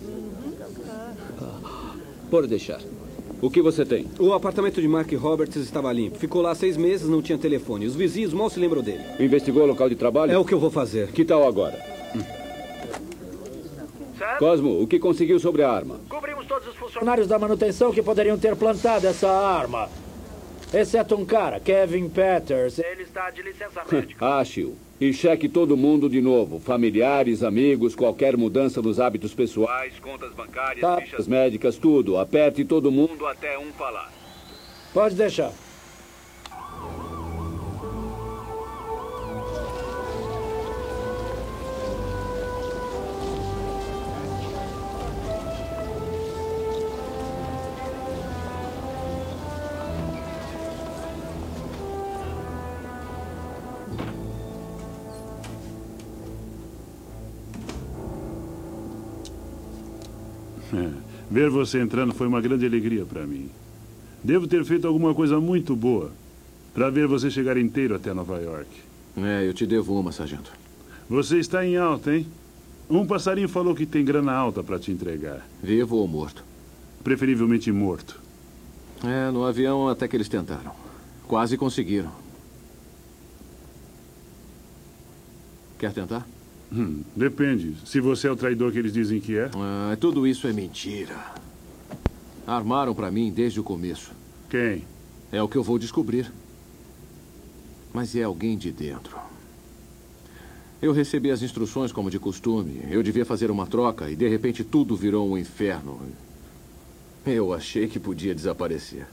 Pode deixar. O que você tem? O apartamento de Mark Roberts estava limpo. Ficou lá 6 meses, não tinha telefone. Os vizinhos mal se lembram dele. Investigou o local de trabalho? É o que eu vou fazer. Que tal agora? Cosmo, o que conseguiu sobre a arma? Cobrimos todos os funcionários da manutenção que poderiam ter plantado essa arma. Exceto um cara, Kevin Peters. Ele está de licença médica. Ache-o. E cheque todo mundo de novo. Familiares, amigos, qualquer mudança nos hábitos pessoais, contas bancárias, fichas médicas, tudo. Aperte todo mundo até um falar. Pode deixar. Ver você entrando foi uma grande alegria para mim. Devo ter feito alguma coisa muito boa para ver você chegar inteiro até Nova York. Eu te devo uma, sargento. Você está em alta, hein? Um passarinho falou que tem grana alta para te entregar. Vivo ou morto? Preferivelmente morto. No avião até que eles tentaram. Quase conseguiram. Quer tentar? Depende. Se você é o traidor que eles dizem que é. Tudo isso é mentira. Armaram para mim desde o começo. Quem? É o que eu vou descobrir. Mas é alguém de dentro. Eu recebi as instruções como de costume. Eu devia fazer uma troca e de repente tudo virou um inferno. Eu achei que podia desaparecer.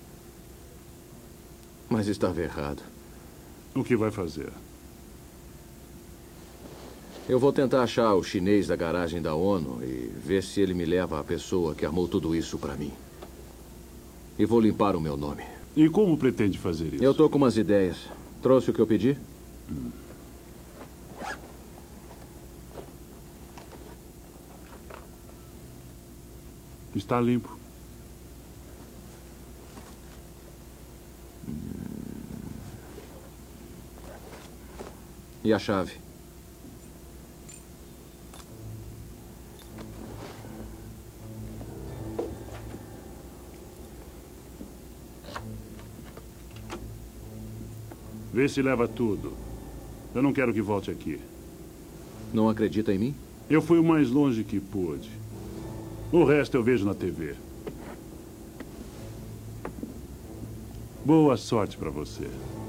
Mas estava errado. O que vai fazer? Eu vou tentar achar o chinês da garagem da ONU e ver se ele me leva a pessoa que armou tudo isso para mim. E vou limpar o meu nome. E como pretende fazer isso? Eu tô com umas ideias. Trouxe o que eu pedi? Está limpo. E a chave? Vê se leva tudo. Eu não quero que volte aqui. Não acredita em mim? Eu fui o mais longe que pude. O resto eu vejo na TV. Boa sorte para você.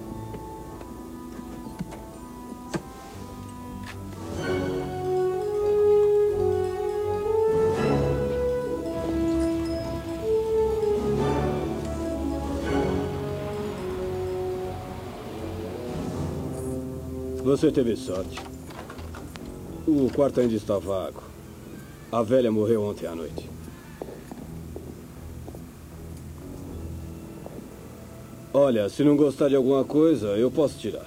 Você teve sorte. O quarto ainda está vago. A velha morreu ontem à noite. Olha, se não gostar de alguma coisa, eu posso tirar.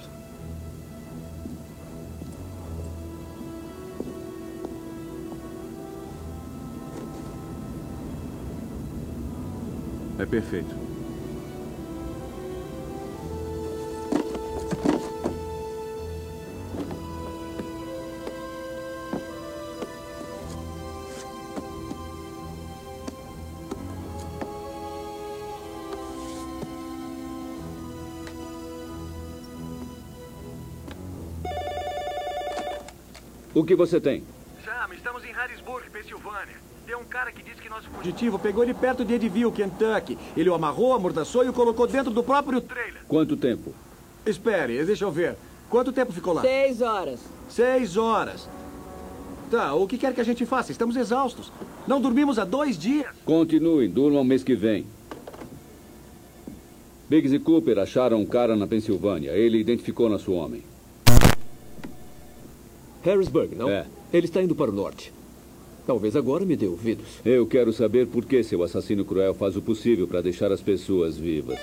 É perfeito. O que você tem? Sam, estamos em Harrisburg, Pensilvânia. Tem um cara que disse que nós... O fugitivo pegou ele perto de Ediville, Kentucky. Ele o amarrou, amordaçou e o colocou dentro do próprio trailer. Quanto tempo? Espere, deixa eu ver. Quanto tempo ficou lá? 6 horas. 6 horas. Tá, o que quer que a gente faça? Estamos exaustos. Não dormimos há 2 dias. Continuem, durmam mês que vem. Biggs e Cooper acharam um cara na Pensilvânia. Ele identificou nosso homem. Harrisburg, não? É. Ele está indo para o norte. Talvez agora me dê ouvidos. Eu quero saber por que seu assassino cruel faz o possível para deixar as pessoas vivas.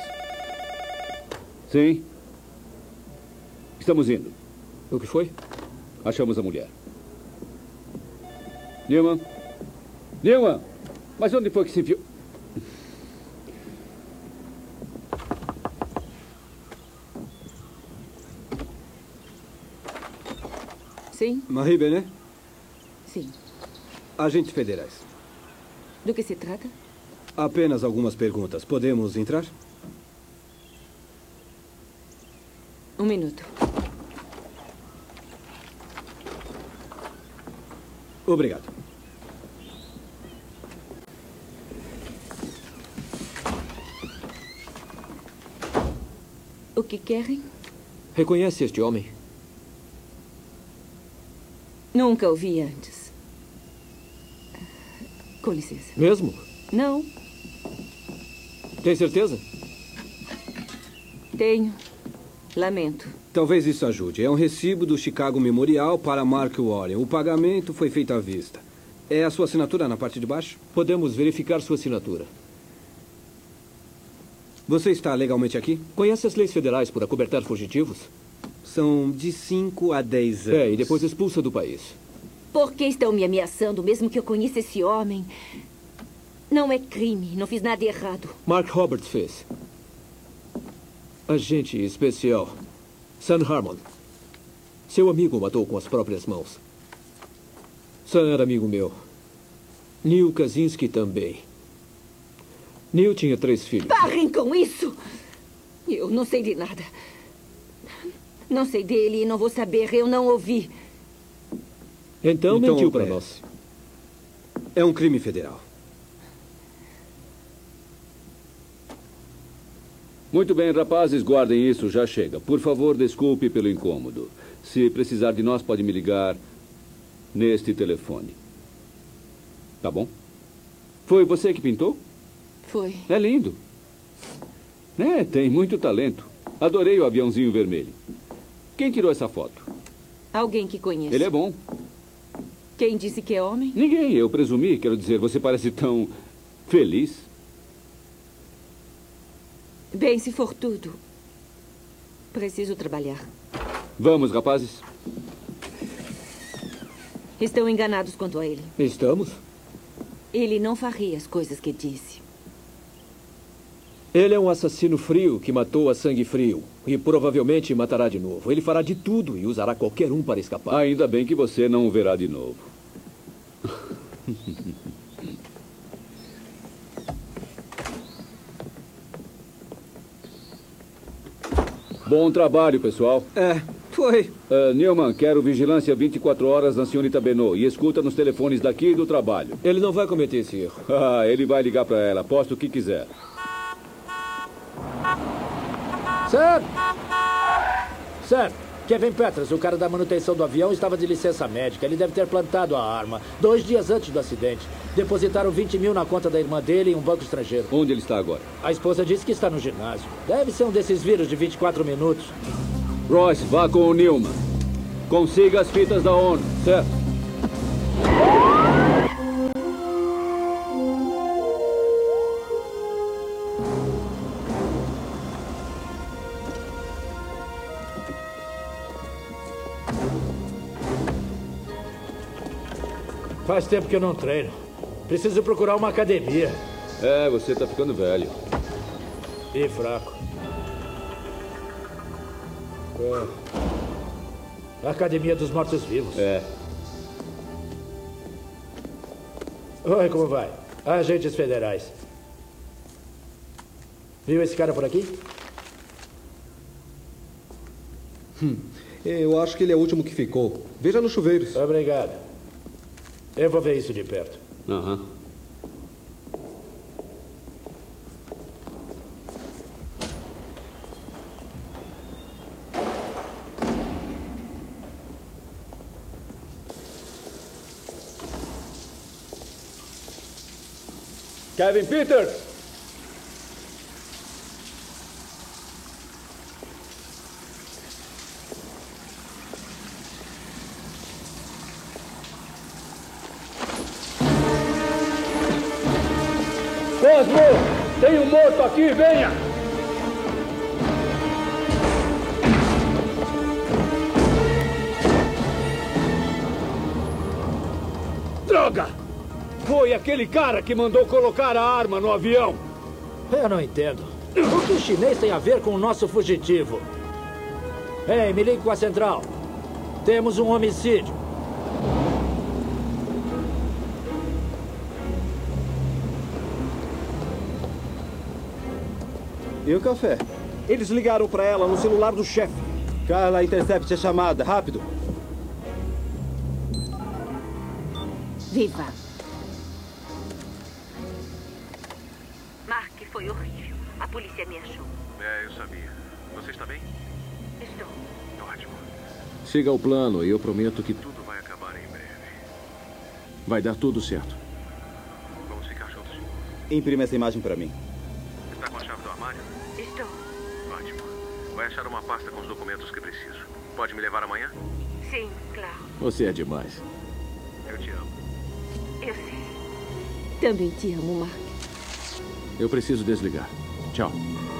Sim? Estamos indo. O que foi? Achamos a mulher. Newman? Newman! Mas onde foi que se enfiou? Sim? Marie Benet? Sim. Agentes federais. Do que se trata? Apenas algumas perguntas. Podemos entrar? Um minuto. Obrigado. O que querem? Reconhece este homem? Nunca o vi antes. Com licença. Mesmo? Não, Tem certeza? tenho. Lamento. Talvez isso ajude. É um recibo do Chicago Memorial para Mark Warren. O pagamento foi feito à vista. É a sua assinatura na parte de baixo? Podemos verificar sua assinatura. Você está legalmente aqui? Conhece as leis federais por acobertar fugitivos? São de 5 a 10 anos. É, e depois expulsa do país. Por que estão me ameaçando, mesmo que eu conheça esse homem? Não é crime. Não fiz nada errado. Mark Roberts fez. Agente especial. Sam Harmon. Seu amigo o matou com as próprias mãos. Sam era amigo meu. Neil Kaczynski também. Neil tinha 3 filhos. Parem com isso! Eu não sei de nada. Não sei dele e não vou saber. Eu não ouvi. Então mentiu para nós. É um crime federal. Muito bem, rapazes, guardem isso, já chega. Por favor, desculpe pelo incômodo. Se precisar de nós, pode me ligar neste telefone. Tá bom? Foi você que pintou? Foi. É lindo. É, tem muito talento. Adorei o aviãozinho vermelho. Quem tirou essa foto? Alguém que conheço. Ele é bom. Quem disse que é homem? Ninguém, eu presumi. Quero dizer, você parece tão feliz. Bem, se for tudo, preciso trabalhar. Vamos, rapazes. Estão enganados quanto a ele. Estamos? Ele não faria as coisas que disse. Ele é um assassino frio que matou a sangue frio. E provavelmente matará de novo. Ele fará de tudo e usará qualquer um para escapar. Ainda bem que você não o verá de novo. Bom trabalho, pessoal. Foi. Newman, quero vigilância 24 horas na senhorita Benoit e escuta nos telefones daqui e do trabalho. Ele não vai cometer esse erro. Ele vai ligar para ela. Aposto o que quiser. Sir! Sir, Kevin Petras, o cara da manutenção do avião, estava de licença médica. Ele deve ter plantado a arma 2 dias antes do acidente. Depositaram 20 mil na conta da irmã dele em um banco estrangeiro. Onde ele está agora? A esposa disse que está no ginásio. Deve ser um desses vírus de 24 minutos. Royce, vá com o Newman. Consiga as fitas da ONU, certo? Faz tempo que eu não treino. Preciso procurar uma academia. Você tá ficando velho. E fraco. Academia dos Mortos-Vivos. Oi, como vai? Agentes federais. Viu esse cara por aqui? Eu acho que ele é o último que ficou. Veja nos chuveiros. Obrigado. Eu vou ver isso de perto. Kevin Peters! Cosmo! Tem um morto aqui, venha! Droga! Foi aquele cara que mandou colocar a arma no avião. Eu não entendo. O que o chinês tem a ver com o nosso fugitivo? Ei, me ligue com a central. Temos um homicídio. E o café? Eles ligaram para ela no celular do chefe. Carla, intercepte a chamada. Rápido. Viva. Mark, foi horrível. A polícia me achou. Eu sabia. Você está bem? Estou. Ótimo. Siga o plano e eu prometo que Tudo vai acabar em breve. vai dar tudo certo. Vamos ficar juntos. Imprime essa imagem para mim. Está com a chave do armário? Estou. Ótimo. Vai achar uma pasta com os documentos que preciso. Pode me levar amanhã? Sim, claro. Você é demais. Eu te amo. Eu sei. Também te amo, Mark. Eu preciso desligar. Tchau.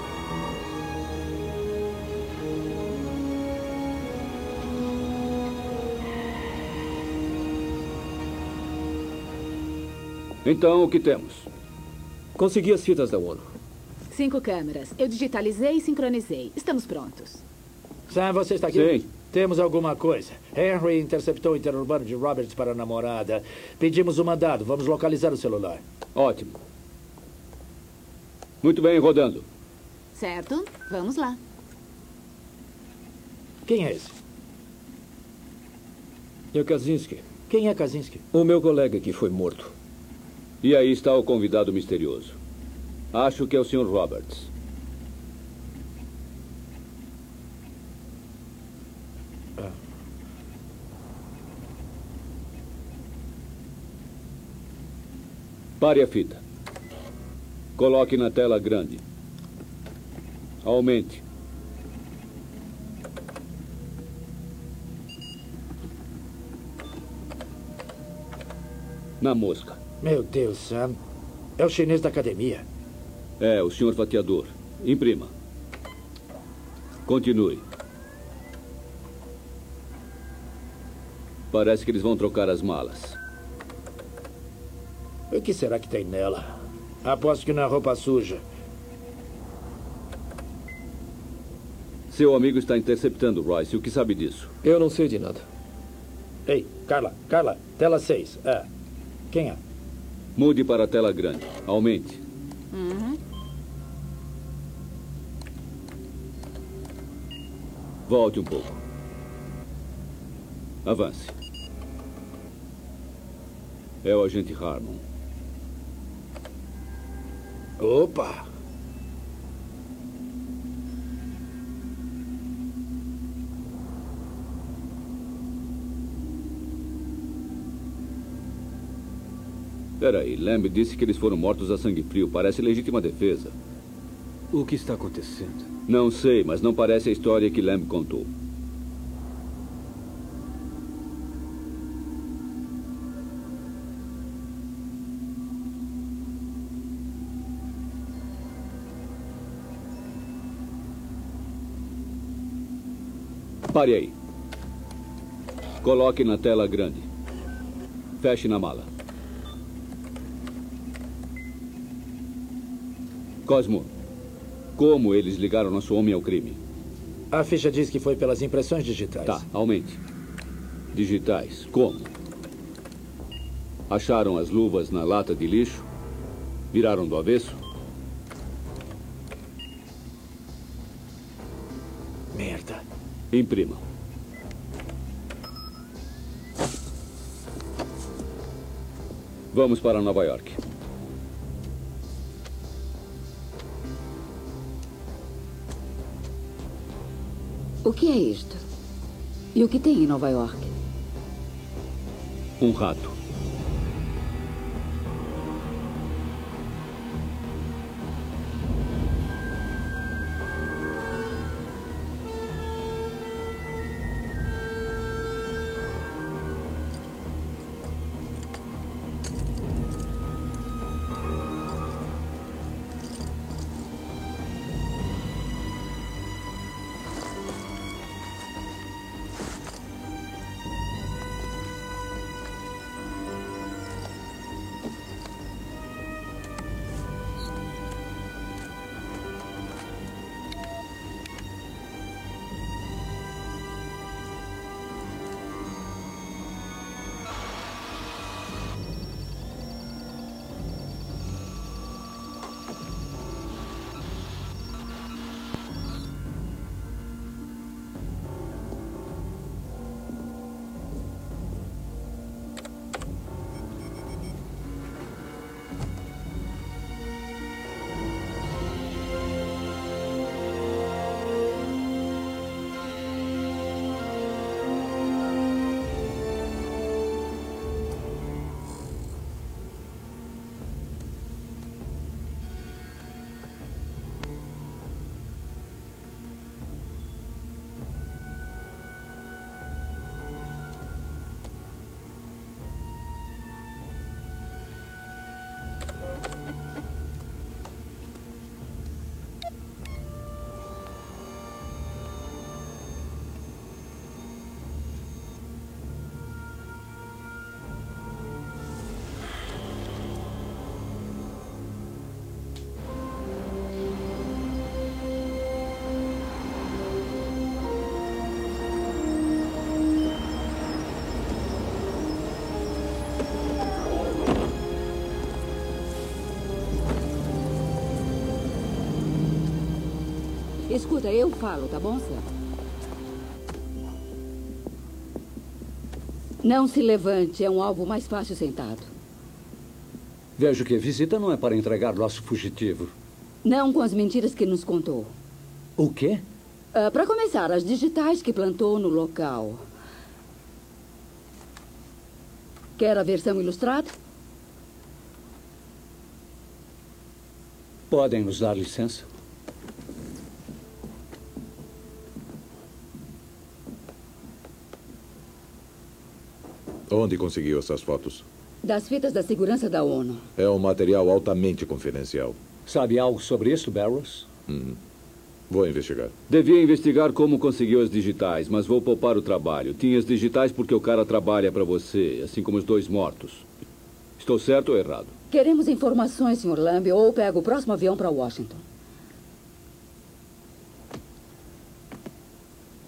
Então, o que temos? Consegui as fitas da ONU. 5 câmeras. Eu digitalizei e sincronizei. Estamos prontos. Sam, você está aqui? Sim. Temos alguma coisa. Henry interceptou o interurbano de Roberts para a namorada. Pedimos o mandado. Vamos localizar o celular. Ótimo. Muito bem, rodando. Certo? Vamos lá. Quem é esse? É Kaczynski. Quem é Kaczynski? O meu colega que foi morto. E aí está o convidado misterioso. Acho que é o Sr. Roberts. Pare a fita. Coloque na tela grande. Aumente. Na mosca. Meu Deus, Sam. É o chinês da academia. É, o senhor fatiador. Imprima. Continue. Parece que eles vão trocar as malas. O que será que tem nela? Aposto que não é roupa suja. Seu amigo está interceptando Royce. O que sabe disso? Eu não sei de nada. Ei, Carla, tela 6. Quem é? Mude para a tela grande. Aumente. Volte um pouco. Avance. É o agente Harmon. Opa! Peraí, Lamb disse que eles foram mortos a sangue frio. Parece legítima defesa. O que está acontecendo? Não sei, mas não parece a história que Lamb contou. Pare aí. Coloque na tela grande. Feche na mala. Cosmo, como eles ligaram nosso homem ao crime? A ficha diz que foi pelas impressões digitais. Tá, aumente. Digitais. Como? Acharam as luvas na lata de lixo? Viraram do avesso? Merda. Imprimam. Vamos para Nova York. O que é isto? E o que tem em Nova York? Um rato. Escuta, eu falo, tá bom, Sam? Não se levante, é um alvo mais fácil sentado. Vejo que a visita não é para entregar nosso fugitivo. Não com as mentiras que nos contou. O quê? Para começar, as digitais que plantou no local. Quer a versão ilustrada? Podem nos dar licença? Onde conseguiu essas fotos? Das fitas da segurança da ONU. É um material altamente confidencial. Sabe algo sobre isso, Barrows? Vou investigar. Devia investigar como conseguiu as digitais, mas vou poupar o trabalho. Tinha as digitais porque o cara trabalha para você, assim como os dois mortos. Estou certo ou errado? Queremos informações, Sr. Lamb, ou pega o próximo avião para Washington.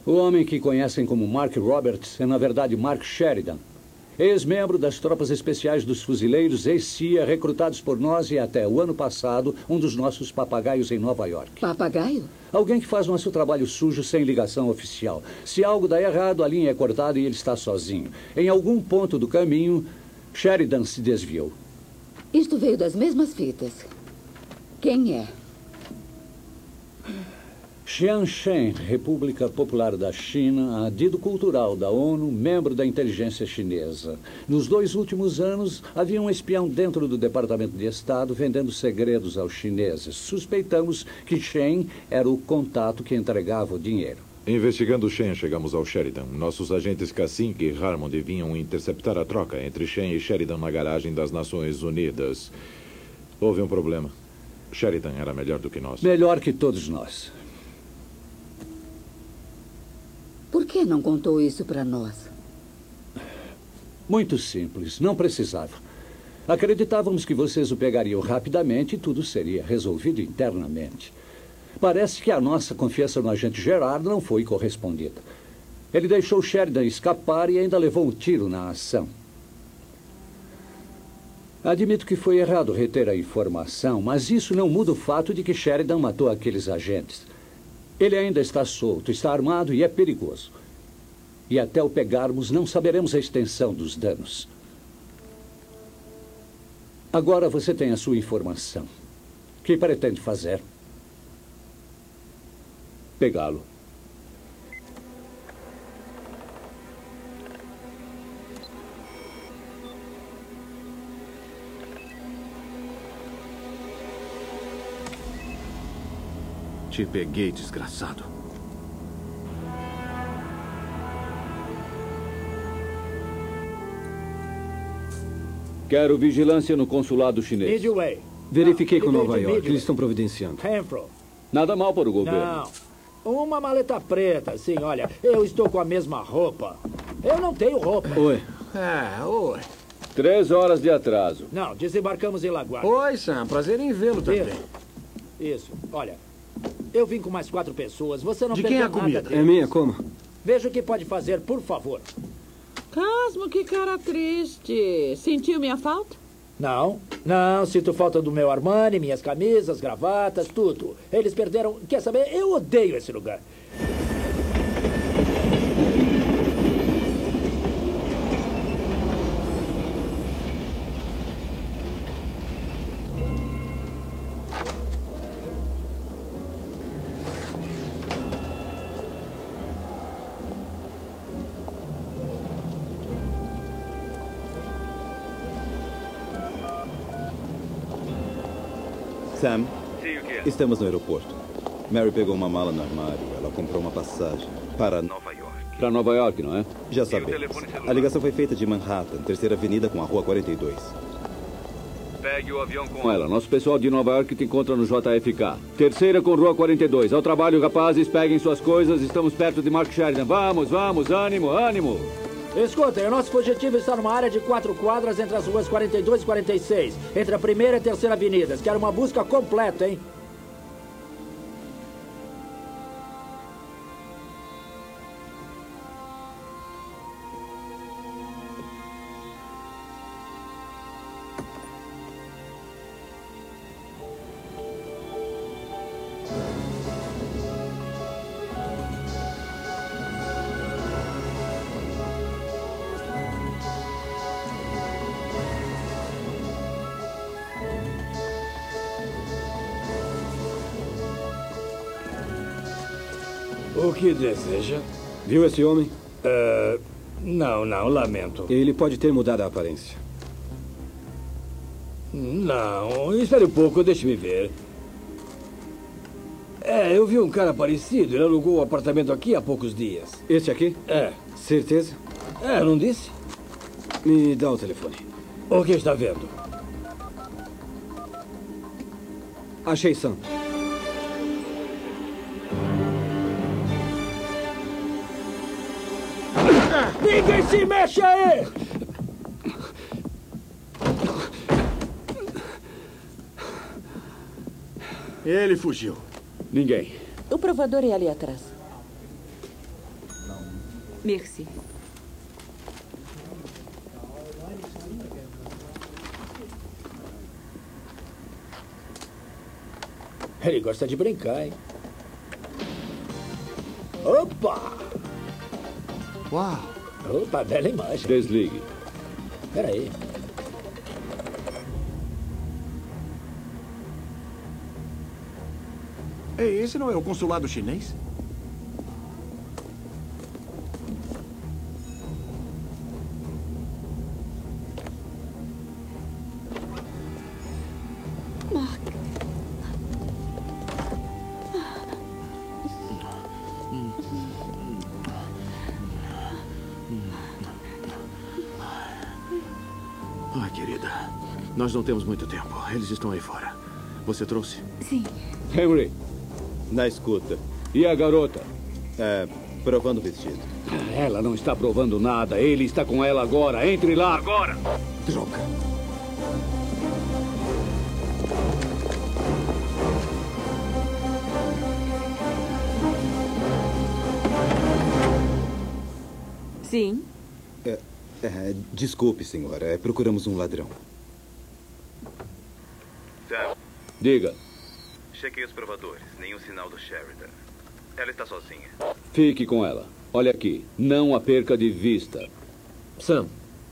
O homem que conhecem como Mark Roberts é, na verdade, Mark Sheridan. Ex-membro das tropas especiais dos fuzileiros, ex-CIA, recrutados por nós e até o ano passado, um dos nossos papagaios em Nova York. Papagaio? Alguém que faz nosso trabalho sujo sem ligação oficial. Se algo dá errado, a linha é cortada e ele está sozinho. Em algum ponto do caminho, Sheridan se desviou. Isto veio das mesmas fitas. Quem é? Xianshen, República Popular da China, adido cultural da ONU, membro da inteligência chinesa. Nos 2 últimos anos, havia um espião dentro do Departamento de Estado vendendo segredos aos chineses. Suspeitamos que Shen era o contato que entregava o dinheiro. Investigando Shen, chegamos ao Sheridan. Nossos agentes Kassink e Harmon vinham interceptar a troca entre Shen e Sheridan na garagem das Nações Unidas. Houve um problema. Sheridan era melhor do que nós. Melhor que todos nós. Por que não contou isso para nós? Muito simples. Não precisava. Acreditávamos que vocês o pegariam rapidamente e tudo seria resolvido internamente. Parece que a nossa confiança no agente Gerard não foi correspondida. Ele deixou Sheridan escapar e ainda levou um tiro na ação. Admito que foi errado reter a informação, mas isso não muda o fato de que Sheridan matou aqueles agentes. Ele ainda está solto, está armado e é perigoso. E até o pegarmos, não saberemos a extensão dos danos. Agora você tem a sua informação. O que pretende fazer? Pegá-lo. Te peguei, desgraçado. Quero vigilância no consulado chinês. Midway. Verifiquei com Não, Nova York. Midway. Eles estão providenciando. Renfro. Nada mal para o governo. Não. Uma maleta preta, sim, olha. Eu estou com a mesma roupa. Eu não tenho roupa. Oi. Oi. 3 horas de atraso. Não, desembarcamos em Laguardia. Oi, Sam. Prazer em vê-lo também. Isso. Olha, eu vim com mais 4 pessoas. Você não De perdeu quem é a nada comida? deles. É minha, coma. Veja o que pode fazer, por favor. Cosmo, que cara triste. Sentiu minha falta? Não, sinto falta do meu Armani, minhas camisas, gravatas, tudo. Eles perderam... Quer saber? Eu odeio esse lugar. Sam, Sim, o quê? estamos no aeroporto. Mary pegou uma mala no armário. Ela comprou uma passagem para Nova York. Para Nova York, não é? Já sabemos. A ligação foi feita de Manhattan, 3ª Avenida com a Rua 42. Pegue o avião com ela. Nosso pessoal de Nova York te encontra no JFK. 3ª com Rua 42. Ao trabalho, rapazes. Peguem suas coisas. Estamos perto de Mark Sheridan. Vamos, vamos. Ânimo, ânimo. Escutem, o nosso fugitivo está numa área de 4 quadras entre as ruas 42 e 46. Entre a 1ª e 3ª avenidas. Quero uma busca completa, hein? O que deseja? Viu esse homem? Não, lamento. Ele pode ter mudado a aparência. Não, espere um pouco, deixe-me ver. Eu vi um cara parecido. Ele alugou um apartamento aqui há poucos dias. Esse aqui? Certeza? Não disse? Me dá o telefone. O que está vendo? Achei Sam. Ninguém se mexe aí! Ele fugiu. Ninguém. O provador é ali atrás. Merci. Ele gosta de brincar, hein? Opa! Uau! Opa, bela imagem. Desligue. Peraí. Ei, esse não é o consulado chinês? Ai, querida. Nós não temos muito tempo. Eles estão aí fora. Você trouxe? Sim. Henry. Na escuta. E a garota? Provando o vestido. Ela não está provando nada. Ele está com ela agora. Entre lá. Agora. Droga. Sim. Desculpe, senhora. Procuramos um ladrão. Sam, Diga. chequei os provadores. Nenhum sinal do Sheridan. Ela está sozinha. Fique com ela. Olha aqui. Não a perca de vista. Sam.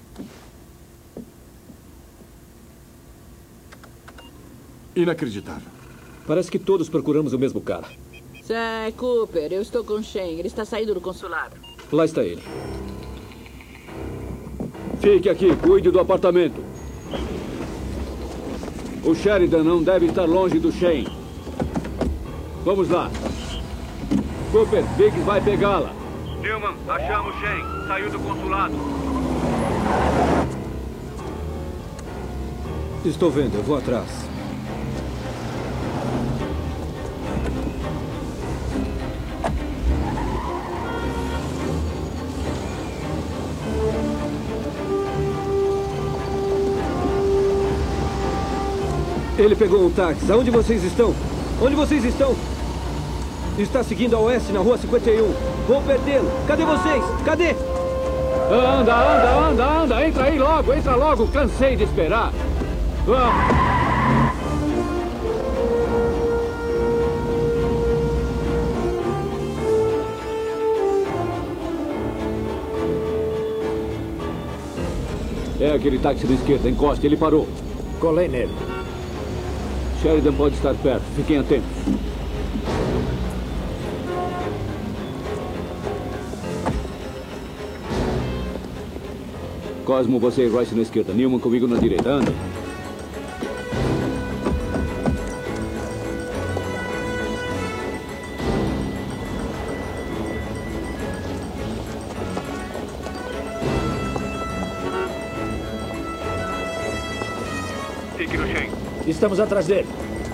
Inacreditável. Parece que todos procuramos o mesmo cara. Sam Cooper, eu estou com Shen. Ele está saindo do consulado. Lá está ele. Fique aqui. Cuide do apartamento. O Sheridan não deve estar longe do Shane. Vamos lá. Cooper, Biggs vai pegá-la. Newman, achamos Shane. Saiu do consulado. Estou vendo, eu vou atrás. Ele pegou um táxi. Aonde vocês estão? Onde vocês estão? Está seguindo a oeste na rua 51. Vou perdê-lo. Cadê vocês? Cadê? Anda. Entra aí logo, entra logo. Cansei de esperar. Vamos. É aquele táxi da esquerda. Encoste, ele parou. Colei nele. Sheridan pode estar perto. Fiquem atentos. Cosmo, você e Royce na esquerda. Newman comigo na direita. Anda. Fique no Shen. Estamos atrás dele.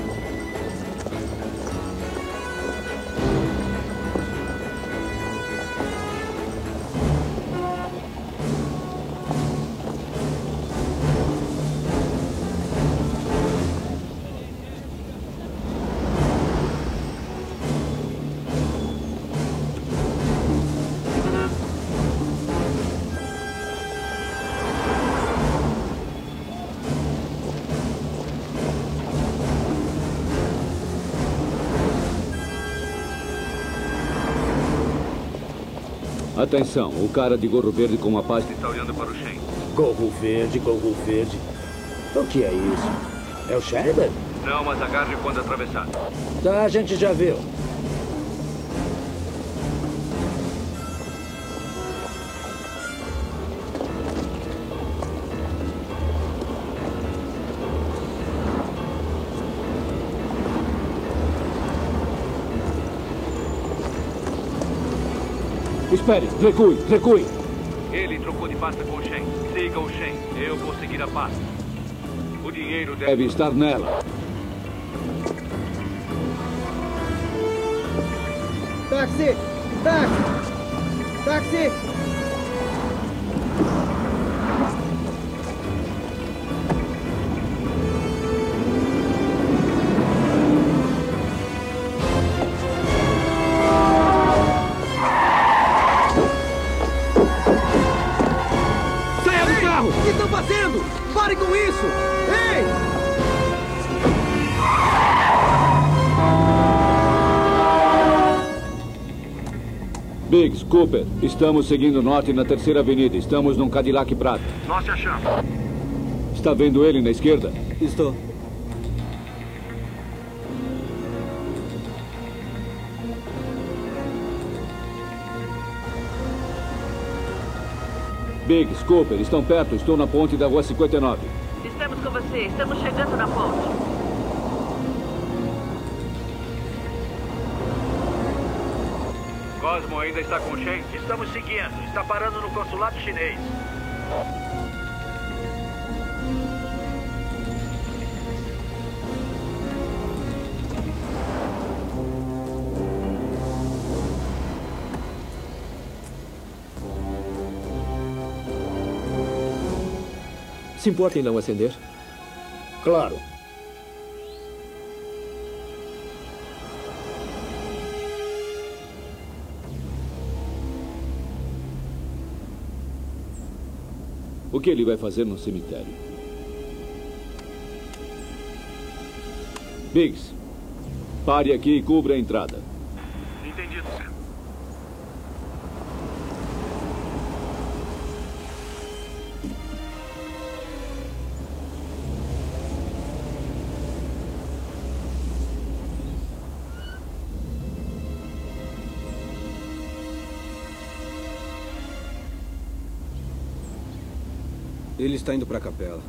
Atenção, o cara de gorro verde com uma pasta Está olhando para o Shen. Gorro verde. O que é isso? É o Sheridan? Não, mas agarre quando atravessar. Tá, a gente já viu. Espere, recue. Ele trocou de pasta com o Shen. Siga o Shen. Eu vou seguir a pasta. O dinheiro Deve estar nela. Táxi! Táxi! Biggs, Cooper, estamos seguindo norte na 3ª Avenida. Estamos num Cadillac prata. Nós te achamos. Está vendo ele na esquerda? Estou. Biggs, Cooper, estão perto. Estou na ponte da Rua 59. Estamos com você. Estamos chegando na ponte. Cosmo ainda está com o Shen? Estamos seguindo. Está parando no consulado chinês. Se importa em não acender? Claro. O que ele vai fazer no cemitério? Biggs, pare aqui e cubra a entrada. Entendido, Sam. Ele está indo para a capela.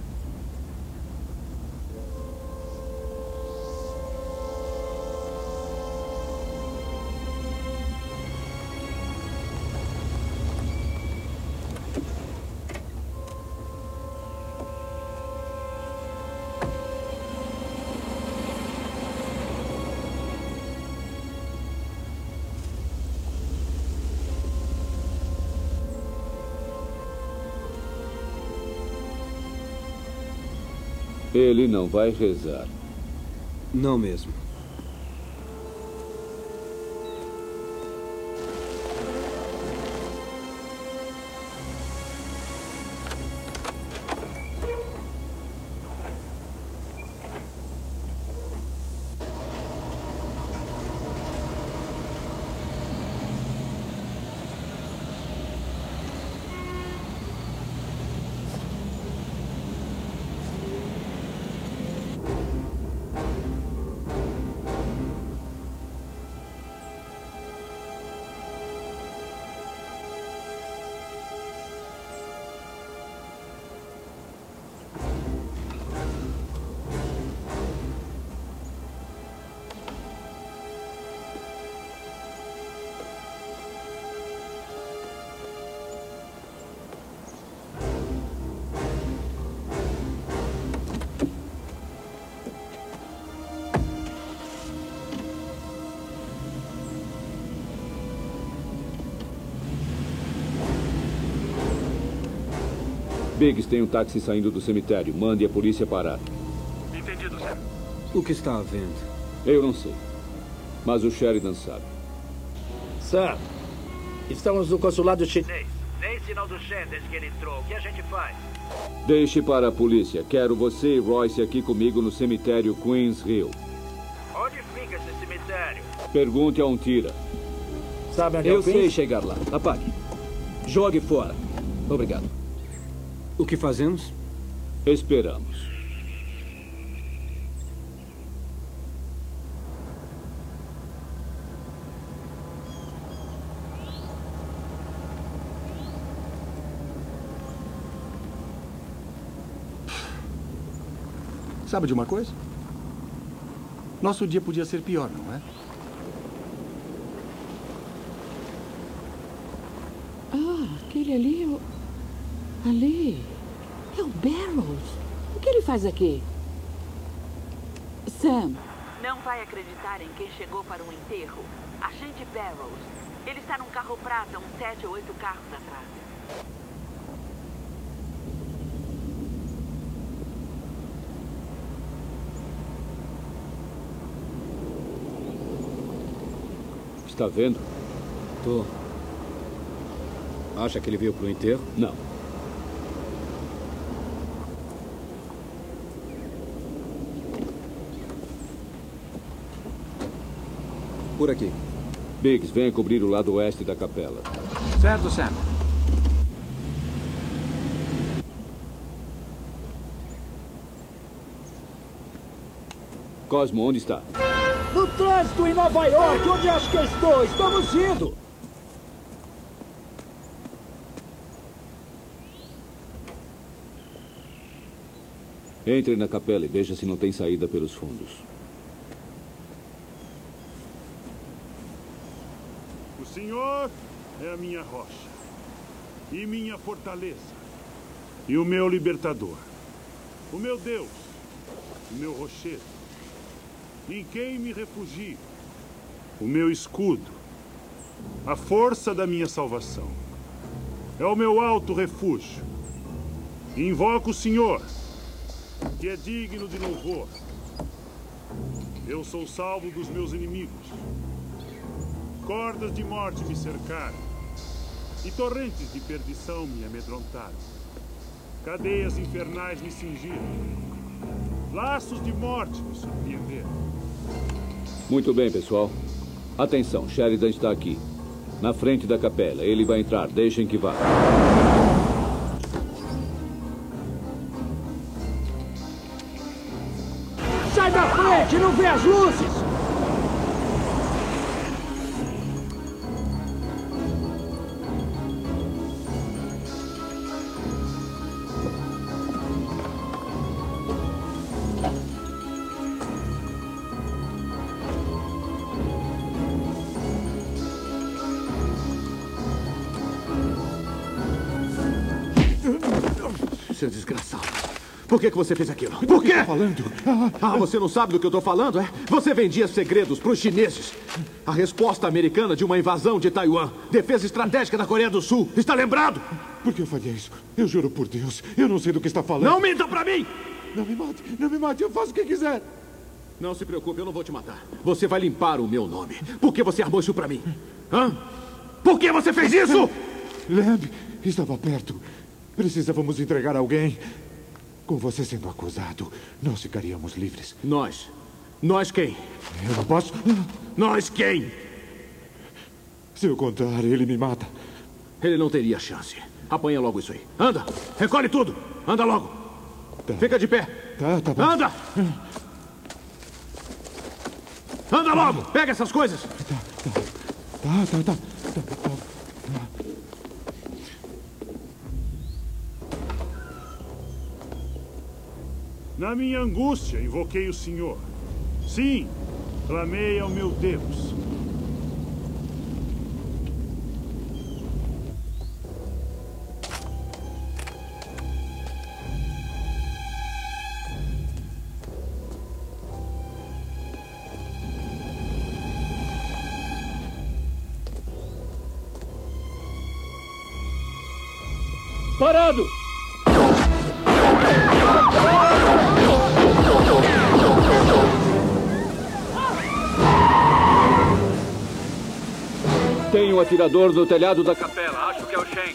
Ele não vai rezar. Não mesmo. Biggs, tem um táxi saindo do cemitério. Mande a polícia parar. Entendido, Sam. O que está havendo? Eu não sei. Mas o Sheridan sabe. Sam, estamos no consulado chinês. Nem sinal do Shen desde que ele entrou. O que a gente faz? Deixe para a polícia. Quero você e Royce aqui comigo no cemitério Queens Hill. Onde fica esse cemitério? Pergunte a um tira. Sabe onde Eu sei chegar lá. Apague. Jogue fora. Obrigado. O que fazemos? Esperamos. Sabe de uma coisa? Nosso dia podia ser pior, não é? Ah, aquele ali é o... Ali. É o Barrows. O que ele faz aqui? Sam. Não vai acreditar em quem chegou para um enterro. Agente Barrows. Ele está num carro prata, uns 7 ou 8 carros atrás. Está vendo? Tô. Acha que ele veio pro enterro? Não. Por aqui. Biggs, venha cobrir o lado oeste da capela. Certo, Sam. Cosmo, onde está? No trânsito em Nova York, onde acho que eu estou? Estamos indo. Entre na capela e veja se não tem saída pelos fundos. O senhor é a minha rocha e minha fortaleza e o meu libertador, o meu Deus, o meu rochedo, em quem me refugio, o meu escudo, a força da minha salvação. É o meu alto refúgio. Invoco o Senhor, que é digno de louvor. Eu sou salvo dos meus inimigos. Cordas de morte me cercaram e torrentes de perdição me amedrontaram. Cadeias infernais me cingiram. Laços de morte me surpreenderam. Muito bem, pessoal. Atenção, Sheridan está aqui. Na frente da capela. Ele vai entrar. Deixem que vá. Sai da frente! Não vê as luzes! Seu desgraçado. Por que você fez aquilo? Por quê? Falando. Ah, você não sabe do que eu tô falando, é? Você vendia segredos para os chineses. A resposta americana de uma invasão de Taiwan. Defesa estratégica da Coreia do Sul. Está lembrado? Por que eu faria isso? Eu juro por Deus. Eu não sei do que está falando. Não minta pra mim! Não me mate. Não me mate. Eu faço o que quiser. Não se preocupe, eu não vou te matar. Você vai limpar o meu nome. Por que você armou isso pra mim? Hã? Por que você fez isso? Lemb estava perto. Precisávamos entregar alguém. Com você sendo acusado, nós ficaríamos livres. Nós? Nós quem? Eu não posso. Nós quem? Se eu contar, ele me mata. Ele não teria chance. Apanha logo isso aí. Anda! Recolhe tudo! Anda logo! Tá. Fica de pé! Tá bom. Anda! Anda logo! Pega essas coisas! Tá. Na minha angústia, invoquei o Senhor. Sim, clamei ao meu Deus. Parado! Tem um atirador no telhado da capela. Acho que é o Shen.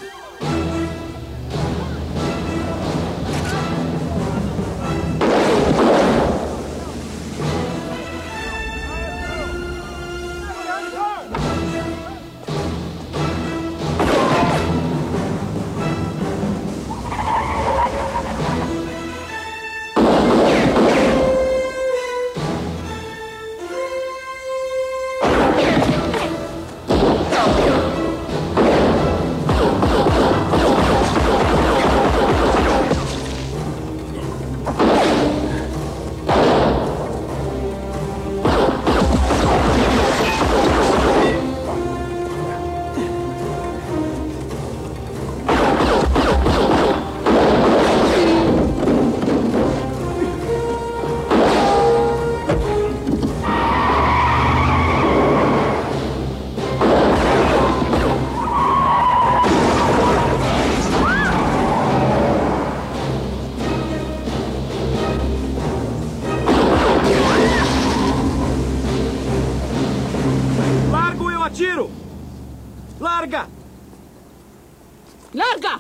Atiro! Larga! Larga!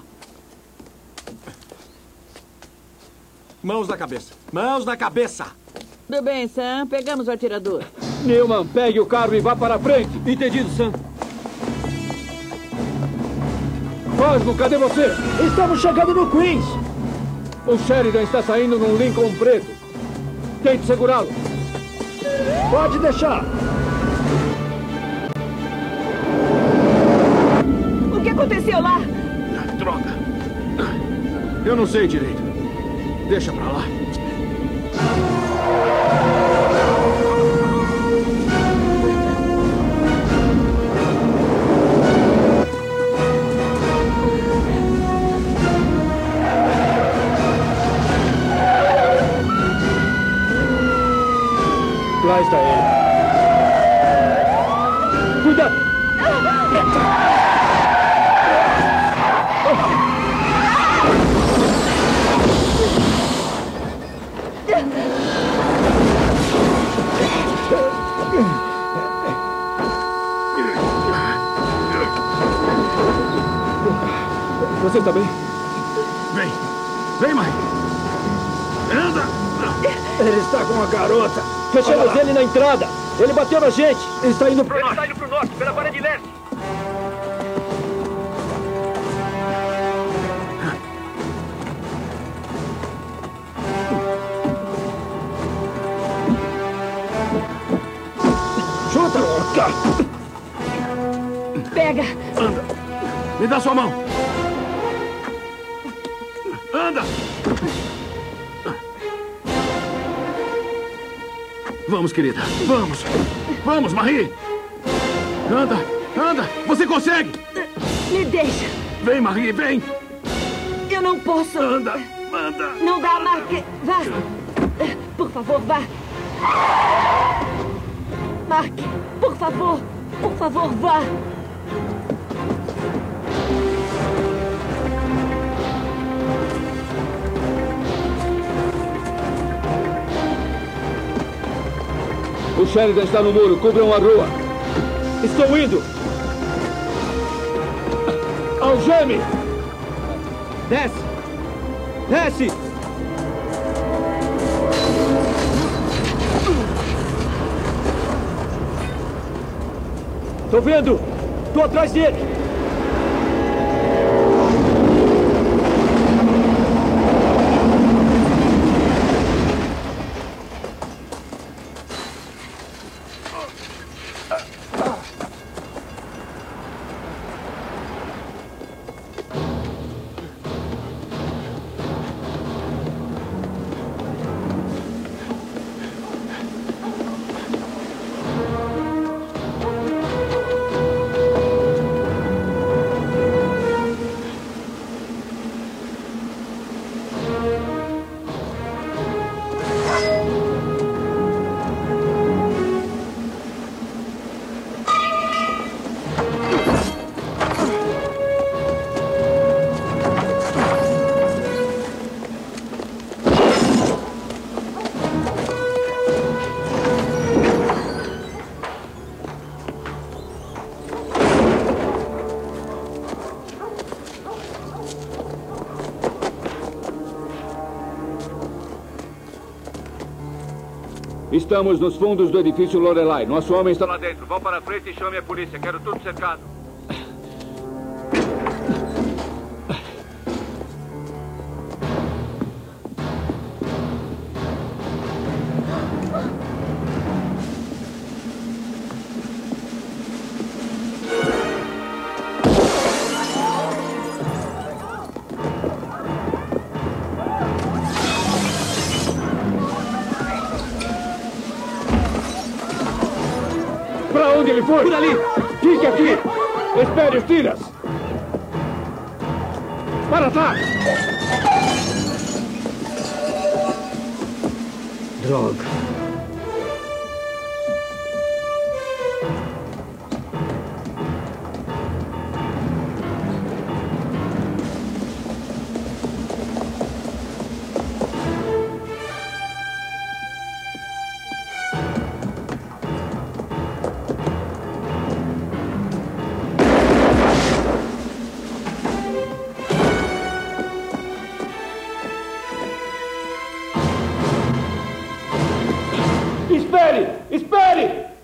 Mãos na cabeça! Mãos na cabeça! Tudo bem, Sam. Pegamos o atirador. Newman, pegue o carro e vá para a frente. Entendido, Sam. Cosmo, cadê você? Estamos chegando no Queens. O Sheridan está saindo num Lincoln preto. Tente segurá-lo. Pode deixar. O que aconteceu lá? Droga. Eu não sei direito. Deixa pra lá. Lá está ele. Cuidado! Você está bem? Vem. Vem, mãe. Anda. Ele está com a garota. Fechamos ele na entrada. Ele bateu na gente. Ele está indo pro Ele norte. está indo pro norte, pela parede leste. Chuta, louca. Pega. Anda. Me dá sua mão. Anda. Vamos, querida. Vamos. Vamos, Marie. Anda. Anda. Você consegue. Me deixa. Vem, Marie. Vem. Eu não posso. Anda. Anda. Não dá, Mark. Vá. Por favor, vá. Mark, por favor. Por favor, vá. O Sheridan está no muro. Cubram a rua. Estou indo. Algeme! Desce. Desce. Tô vendo. Tô atrás dele. Estamos nos fundos do edifício Lorelai. Nosso homem está lá dentro. Vão para frente e chame a polícia. Quero tudo cercado. Para onde ele foi? Por ali. Fique aqui. Espere os tiras. Para trás. Droga. Espere! Espere!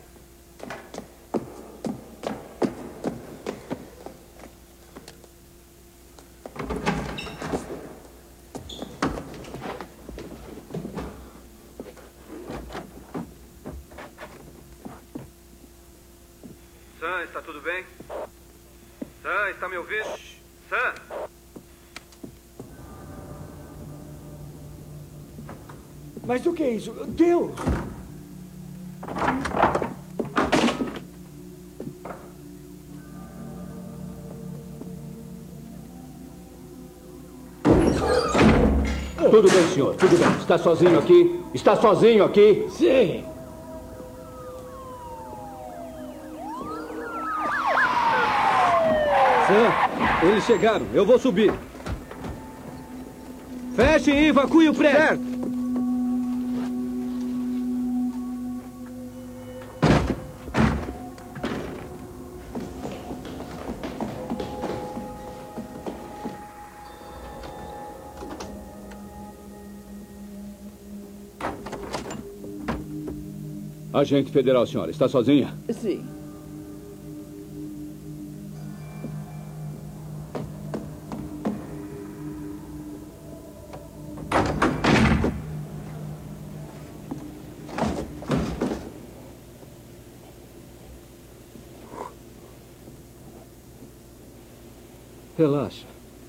Sam, está tudo bem? Sam, está me ouvindo? Sam? Mas o que é isso? Deus! Tudo bem, senhor. Tudo bem. Está sozinho aqui? Está sozinho aqui? Sim. Sam, eles chegaram. Eu vou subir. Fechem e evacuem o prédio. Certo. Agente federal, senhora. Está sozinha? Sim. Relaxa.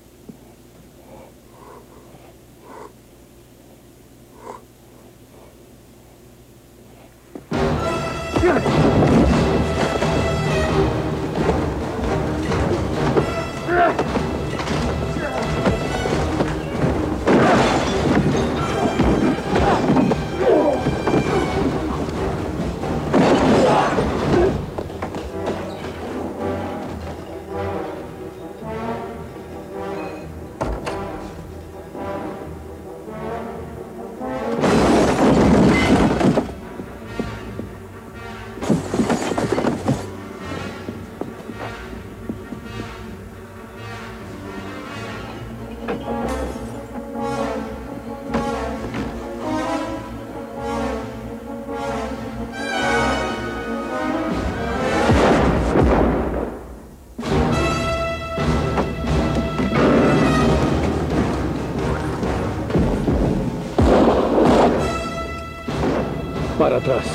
Para trás.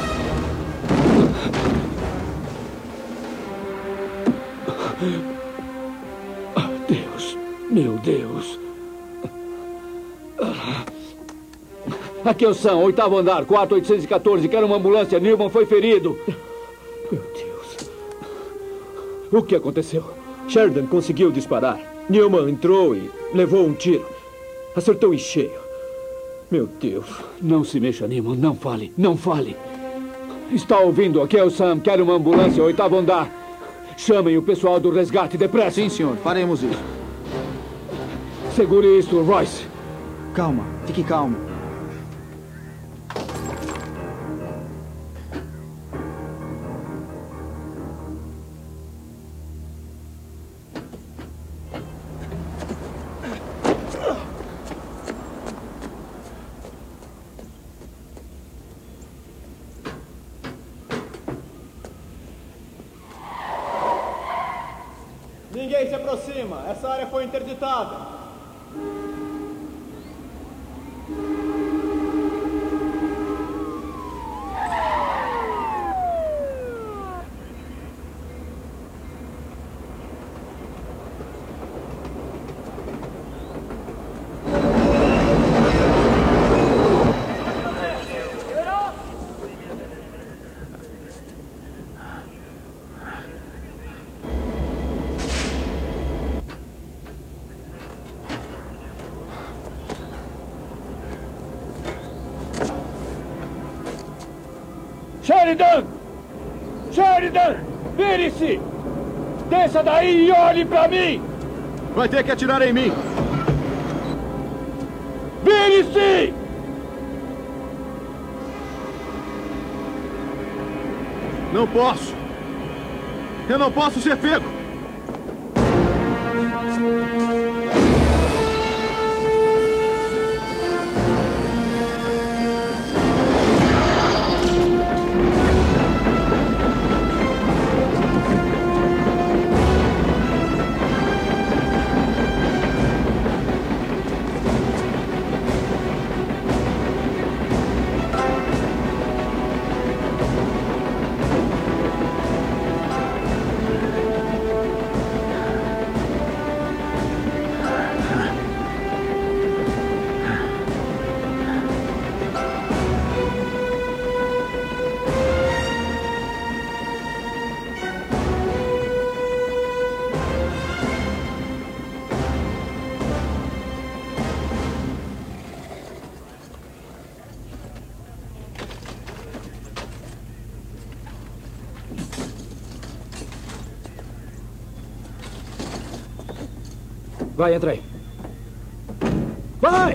Deus, meu Deus. Aqui é o Sam, 8º andar, quarto 814. Quero uma ambulância. Newman foi ferido. Meu Deus. O que aconteceu? Sheridan conseguiu disparar. Newman entrou e levou um tiro. Acertou em cheio. Meu Deus. Não se mexa, Newman. Não fale. Não fale. Está ouvindo? Aqui é o Sam. Quero uma ambulância, 8º andar. Chamem o pessoal do resgate depressa. Sim, senhor. Faremos isso. Segure isso, Royce. Calma. Fique calmo. Ninguém se aproxima. Essa área foi interditada. Sheridan! Sheridan! Vire-se! Desça daí e olhe pra mim! Vai ter que atirar em mim! Vire-se! Não posso! Eu não posso ser pego! Vai, entra aí. Vai!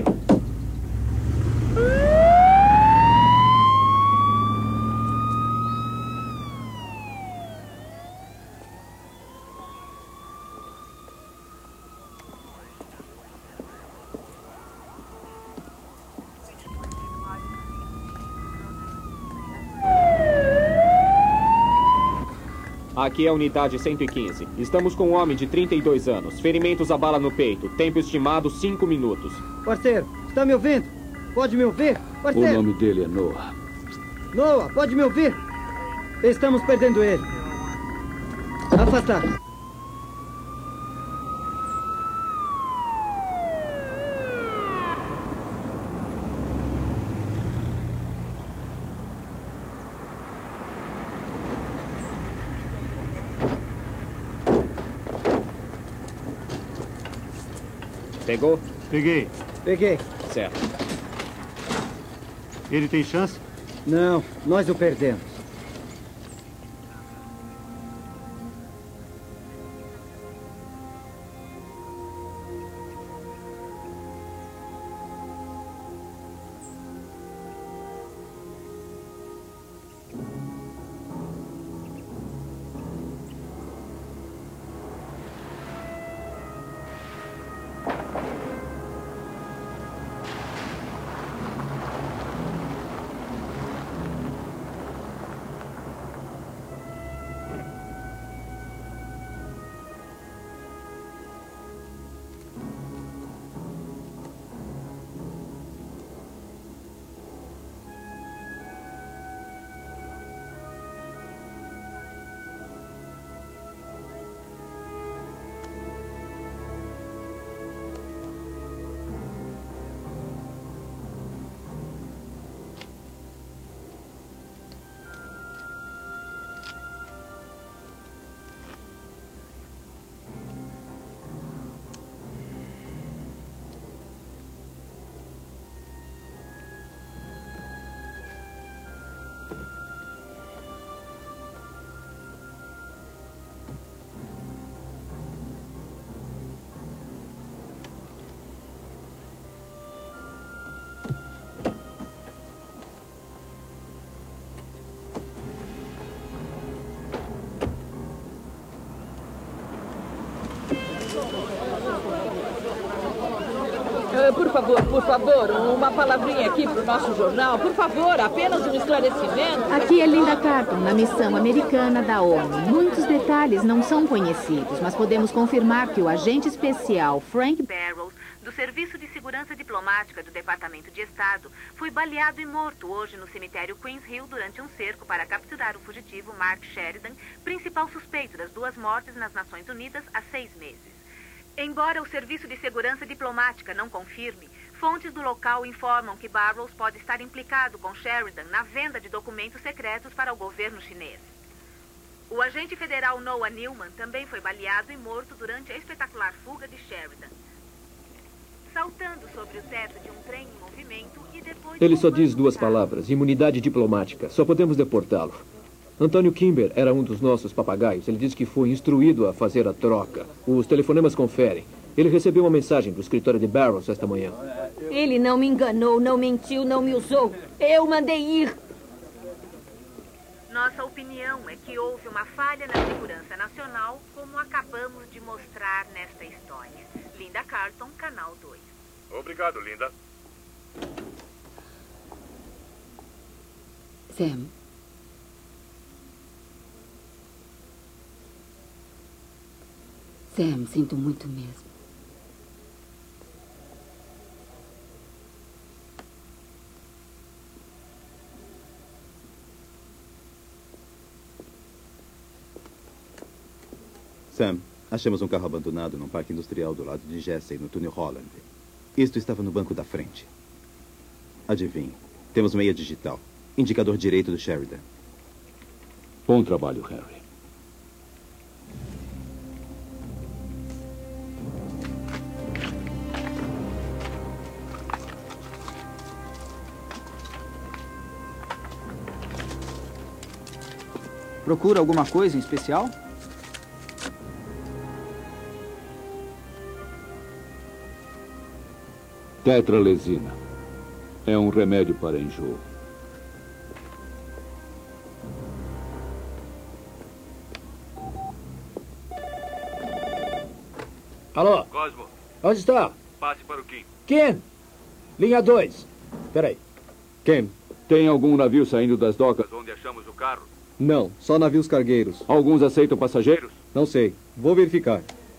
Aqui é a unidade 115. Estamos com um homem de 32 anos. Ferimentos a bala no peito. Tempo estimado 5 minutos. Parceiro, está me ouvindo? Pode me ouvir? Parceiro! O nome dele é Noah. Noah, pode me ouvir? Estamos perdendo ele. Afastar. Pegou? Peguei. Peguei. Certo. Ele tem chance? Não, nós o perdemos. Por favor, uma palavrinha aqui para o nosso jornal. Por favor, apenas um esclarecimento. Aqui é Linda Carton, na missão americana da ONU. Muitos detalhes não são conhecidos, mas podemos confirmar que o agente especial Frank Barrows, do Serviço de Segurança Diplomática do Departamento de Estado, foi baleado e morto hoje no cemitério Queens Hill durante um cerco para capturar o fugitivo Mark Sheridan, principal suspeito das 2 mortes nas Nações Unidas há 6 meses. Embora o Serviço de Segurança Diplomática não confirme, fontes do local informam que Barrows pode estar implicado com Sheridan na venda de documentos secretos para o governo chinês. O agente federal Noah Newman também foi baleado e morto durante a espetacular fuga de Sheridan, saltando sobre o teto de um trem em movimento e depois... Ele só diz 2 palavras: imunidade diplomática. Só podemos deportá-lo. Antônio Kimber era um dos nossos papagaios. Ele disse que foi instruído a fazer a troca. Os telefonemas conferem. Ele recebeu uma mensagem do escritório de Barrows esta manhã. Ele não me enganou, não mentiu, não me usou. Eu mandei ir. Nossa opinião é que houve uma falha na segurança nacional, como acabamos de mostrar nesta história. Linda Carton, Canal 2. Obrigado, Linda. Sam. Sam, sinto muito mesmo. Sam, achamos um carro abandonado num parque industrial do lado de Jesse, no túnel Holland. Isto estava no banco da frente. Adivinhe, temos meia digital. Indicador direito do Sheridan. Bom trabalho, Harry. Procura alguma coisa em especial? Tetralesina. É um remédio para enjoo. Alô? Cosmo, Onde está? passe para o Kim. Ken! Linha 2. Peraí. Ken, Tem algum navio saindo das docas? Onde achamos o carro? não. Só navios cargueiros. Alguns aceitam passageiros? Não sei. Vou verificar.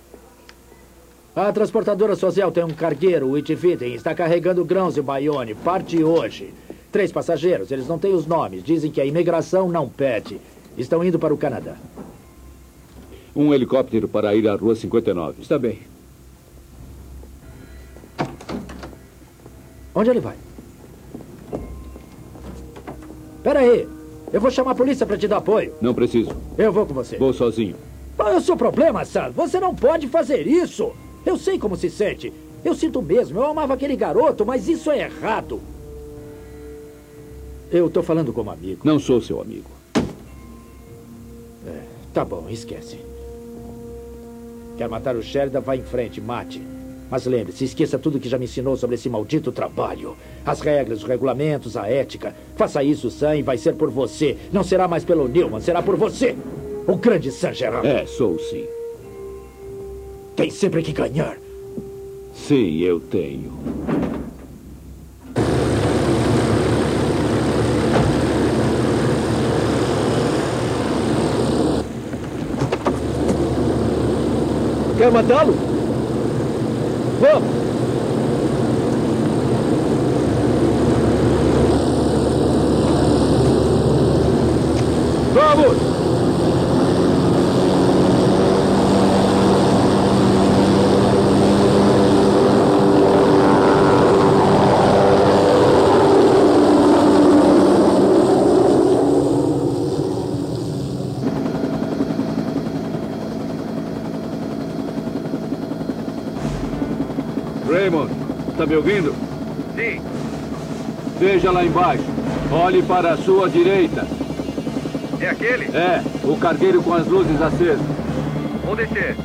A transportadora social tem um cargueiro, o Itividen, está carregando grãos em Bayonne. Parte hoje. 3 passageiros, eles não têm os nomes. Dizem que a imigração não pede. Estão indo para o Canadá. Um helicóptero para ir à Rua 59. Está bem. Onde ele vai? Peraí. Eu vou chamar a polícia para te dar apoio. Não preciso. Eu vou com você. Vou sozinho. Qual é o seu problema, Sam? Você não pode fazer isso. Eu sei como se sente. Eu sinto mesmo. Eu amava aquele garoto, mas isso é errado. Eu tô falando como amigo. Não sou seu amigo. Tá bom, esquece. Quer matar o Sheridan? Vá em frente, mate. Mas lembre-se, esqueça tudo que já me ensinou sobre esse maldito trabalho. As regras, os regulamentos, a ética. Faça isso, Sam, e vai ser por você. Não será mais pelo Newman, será por você. O grande Sam Gerard. É, sou sim. Tem sempre que ganhar. Sim, eu tenho. Quer matá-lo? Vamos! Vamos! Raymond, está me ouvindo? Sim. Veja lá embaixo. Olhe para a sua direita. É aquele? É, o cargueiro com as luzes acesas. Vou descer.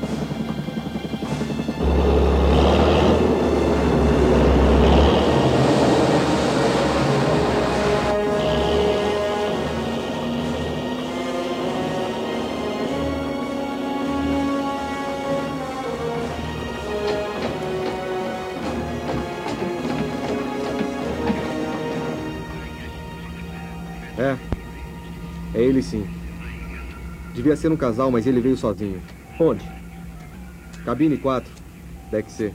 É ele sim. Devia ser um casal, mas ele veio sozinho. Onde? Cabine 4, deck C.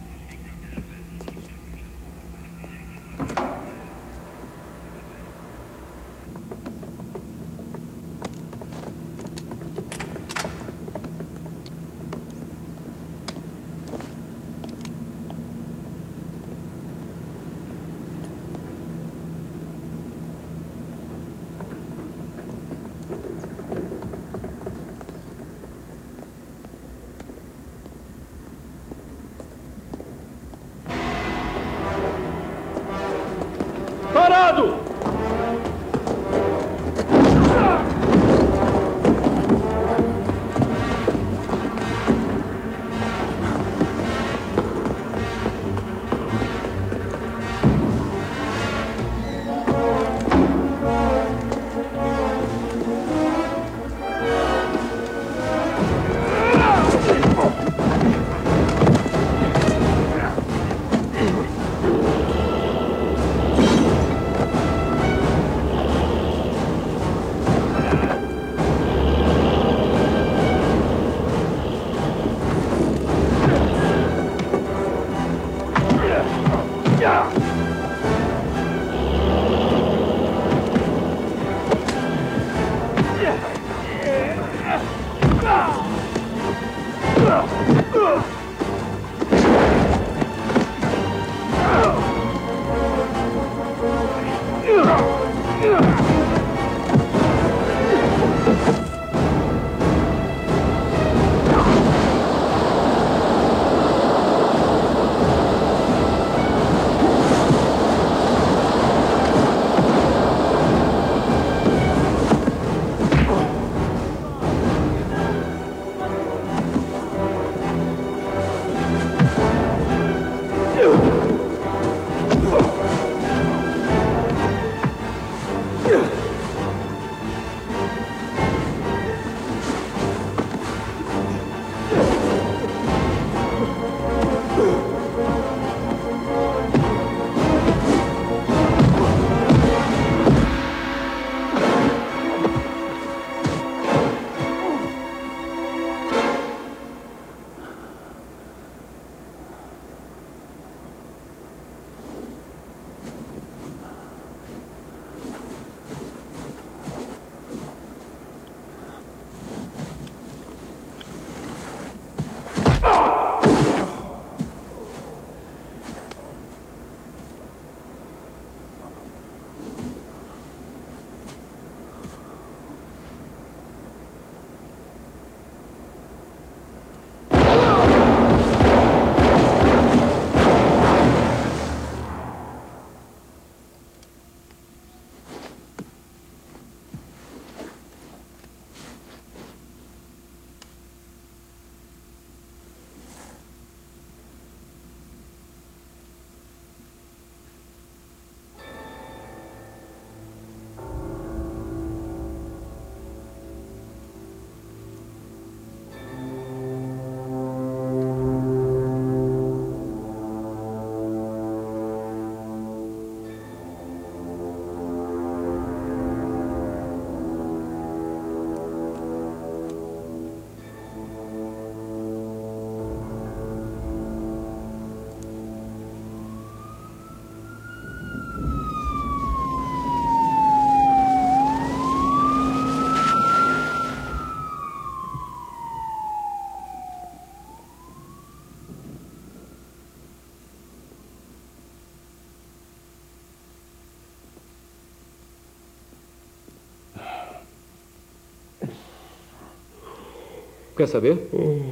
Quer saber?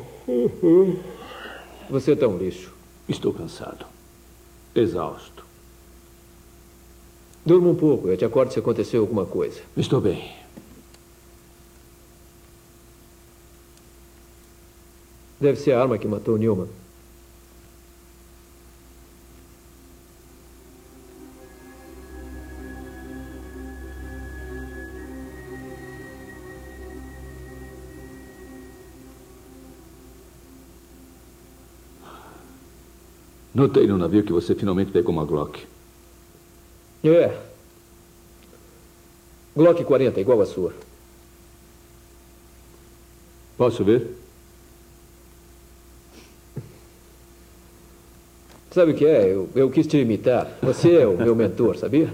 Você tá um lixo. Estou cansado. Exausto. Durma um pouco. Eu te acordo se acontecer alguma coisa. Estou bem. Deve ser a arma que matou Newman. Notei no navio que você finalmente pegou uma Glock. É. Glock 40, igual a sua. Posso ver? Sabe o que é? Eu quis te imitar. Você é o meu mentor, sabia?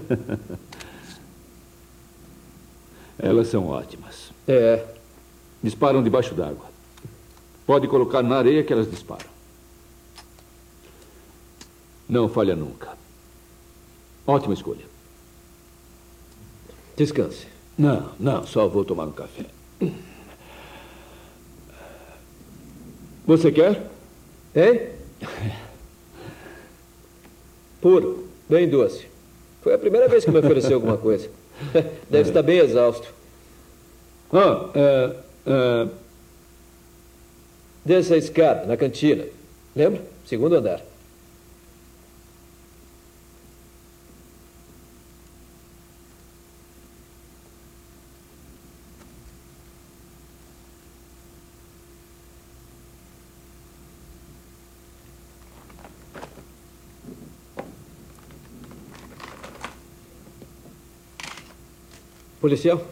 Elas são ótimas. É. Disparam debaixo d'água. Pode colocar na areia que elas disparam. Não falha nunca. Ótima escolha. Descanse. Não, só vou tomar um café. Você quer? Hein? Puro, bem doce. Foi a primeira vez que me ofereceu alguma coisa. Deve estar bem exausto. Desça a escada, na cantina. Lembra? Segundo andar. Policial?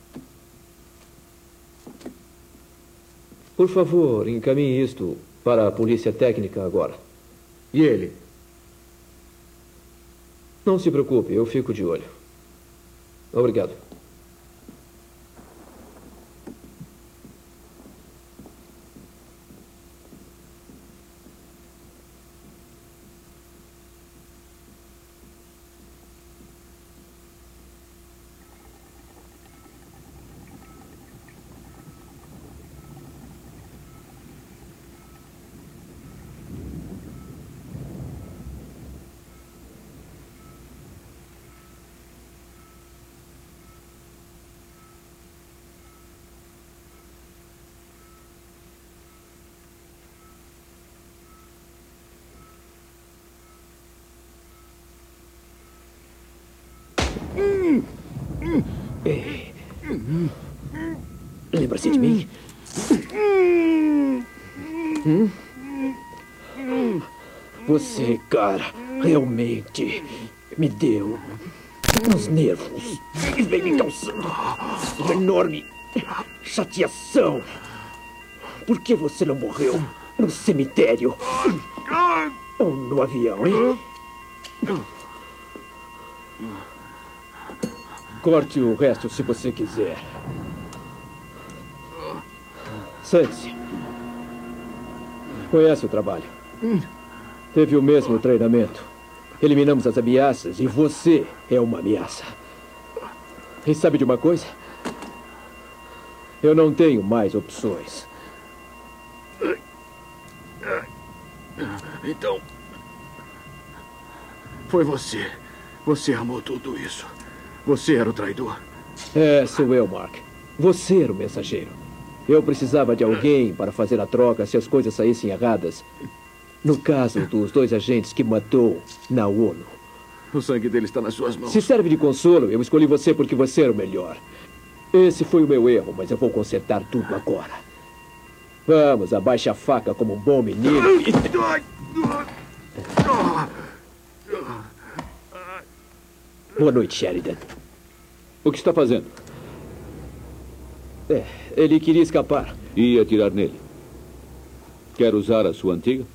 Por favor, encaminhe isto para a polícia técnica agora. E ele? Não se preocupe, eu fico de olho. Obrigado. Lembra-se de mim? Você, cara, realmente me deu uns nervos. E vem me causando uma enorme chateação. Por que você não morreu no cemitério? Ou no avião, hein? Corte o resto se você quiser. Sente-se. Conhece o trabalho. Teve o mesmo treinamento. Eliminamos as ameaças e você é uma ameaça. E sabe de uma coisa? Eu não tenho mais opções. Então, foi você. Você armou tudo isso. Você era o traidor. É, sou eu, Mark. Você era o mensageiro. Eu precisava de alguém para fazer a troca se as coisas saíssem erradas. No caso dos 2 agentes que matou na ONU. O sangue dele está nas suas mãos. Se serve de consolo, eu escolhi você porque você era o melhor. Esse foi o meu erro, mas eu vou consertar tudo agora. Vamos, abaixe a faca como um bom menino e... Boa noite, Sheridan. O que está fazendo? Ele queria escapar. Ia atirar nele. Quer usar a sua antiga?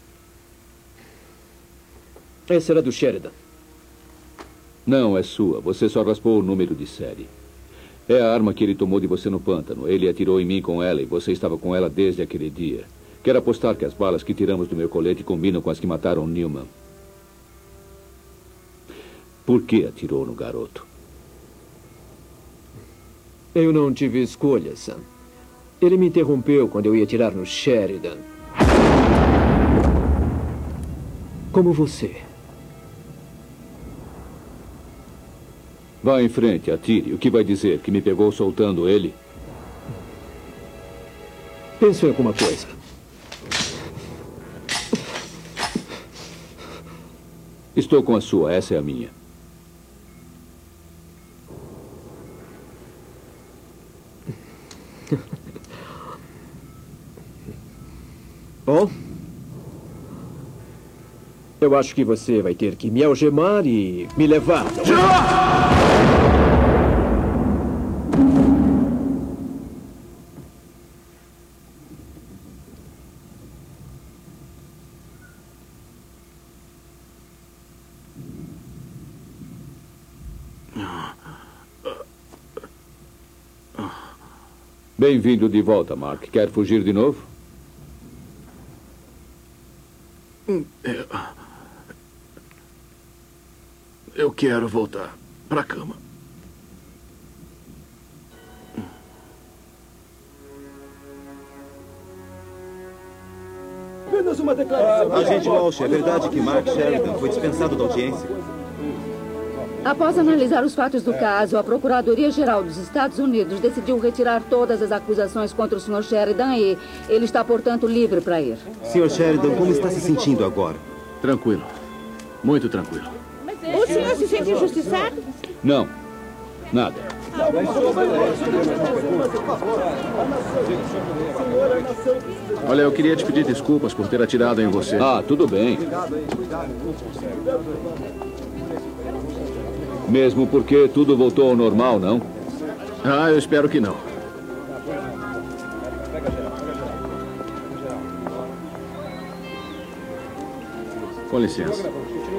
Essa era do Sheridan. Não, é sua. Você só raspou o número de série. É a arma que ele tomou de você no pântano. Ele atirou em mim com ela e você estava com ela desde aquele dia. Quero apostar que as balas que tiramos do meu colete combinam com as que mataram Newman. Por que atirou no garoto? Eu não tive escolha, Sam. Ele me interrompeu quando eu ia atirar no Sheridan. Como você. Vá em frente, atire. O que vai dizer? Que me pegou soltando ele? Penso em alguma coisa. Estou com a sua, essa é a minha. Bom, eu acho que você vai ter que me algemar e me levar. Bem-vindo de volta, Mark. Quer fugir de novo? Eu quero voltar para a cama. Apenas uma declaração. Agente Walsh, é verdade que Mark Sheridan foi dispensado da audiência? Após analisar os fatos do caso, a Procuradoria-Geral dos Estados Unidos decidiu retirar todas as acusações contra o Sr. Sheridan e ele está, portanto, livre para ir. Sr. Sheridan, como está se sentindo agora? Tranquilo. Muito tranquilo. O senhor se sente injustiçado? Não. Nada. Olha, eu queria te pedir desculpas por ter atirado em você. Ah, tudo bem. Mesmo porque tudo voltou ao normal, não? Ah, eu espero que não. Com licença.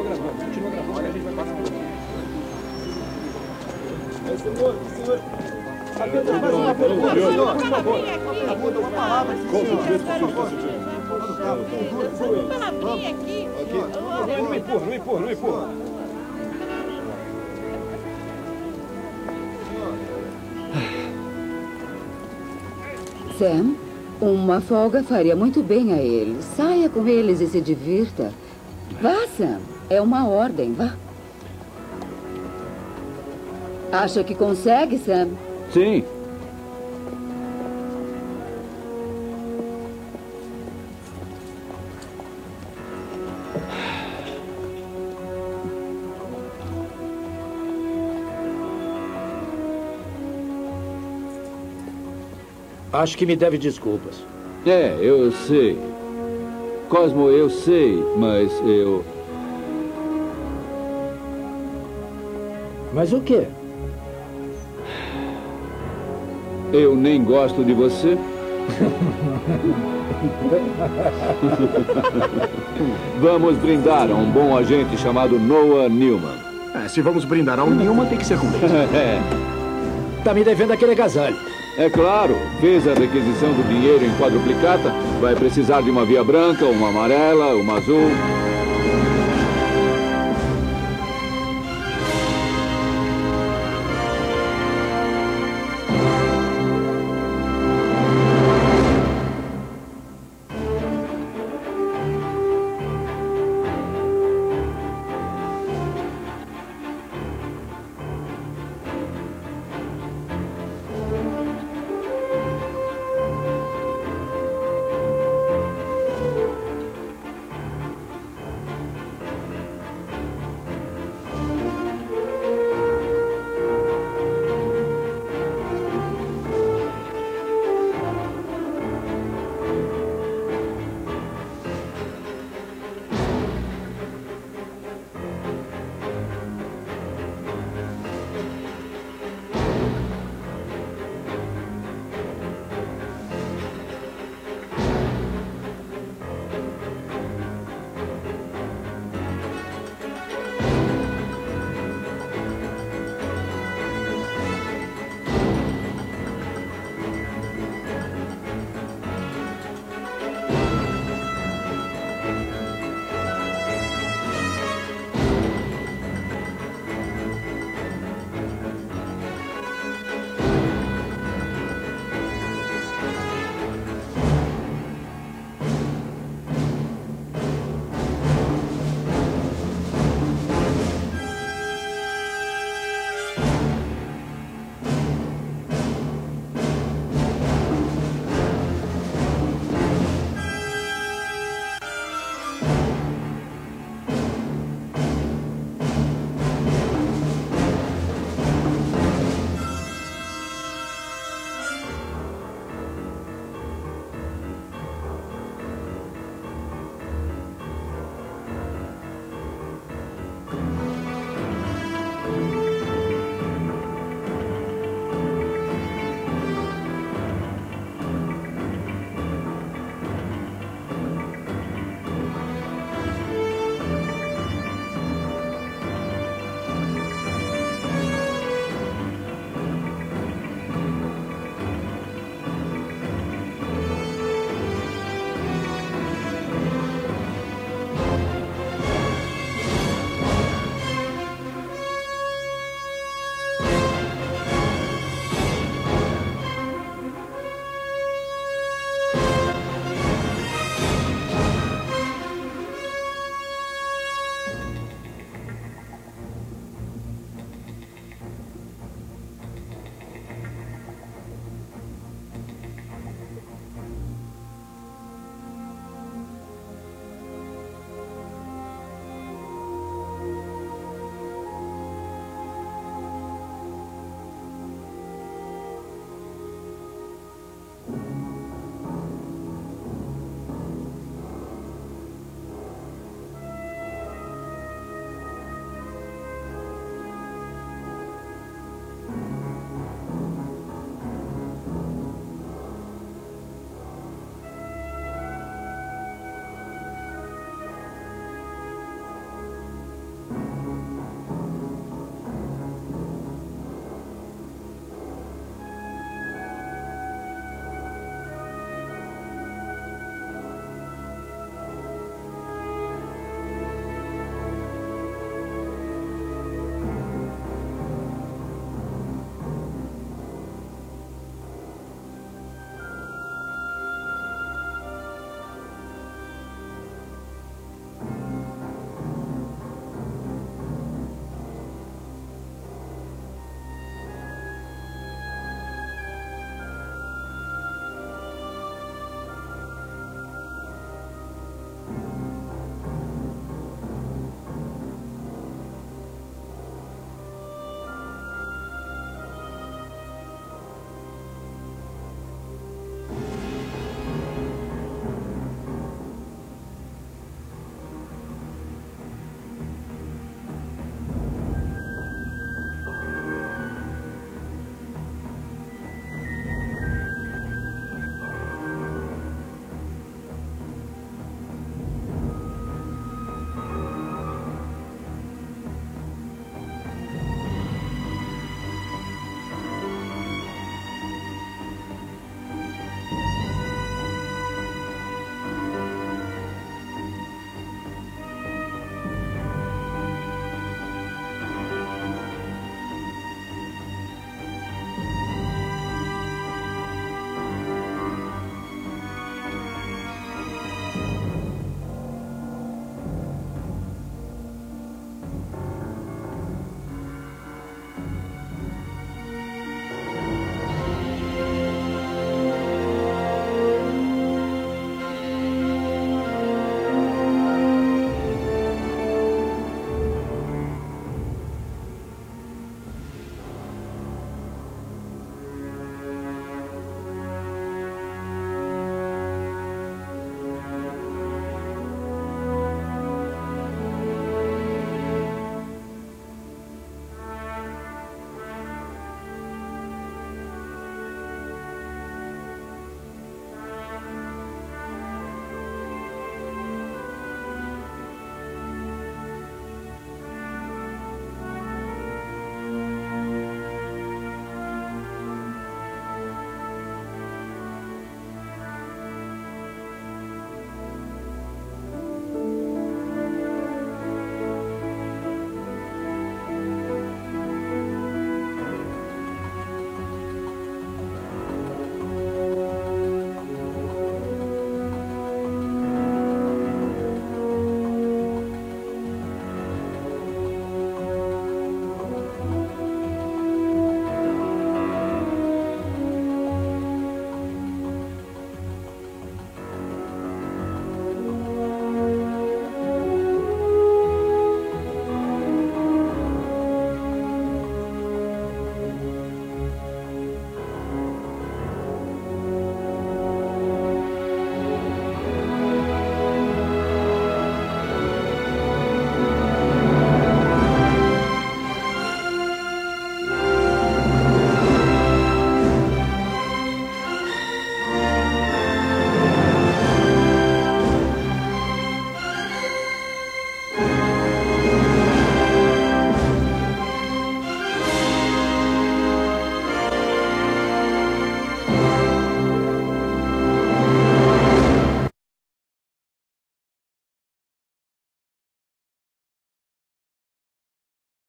Apenas mais uma pergunta, senhor. Por favor. Uma palavra, Não empurra, não empurra, não empurra. Sam, uma folga faria muito bem a eles. Saia com eles e se divirta. Vá, Sam. É uma ordem, vá. Acha que consegue, Sam? Sim. Acho que me deve desculpas. É, eu sei. Cosmo, eu sei, mas eu... Mas o quê? Eu nem gosto de você. Vamos brindar a um bom agente chamado Noah Newman. Se vamos brindar a um Newman, tem que ser com ele. Tá me devendo aquele agasalho. É claro, fez a requisição do dinheiro em quadruplicata. Vai precisar de uma via branca, uma amarela, uma azul.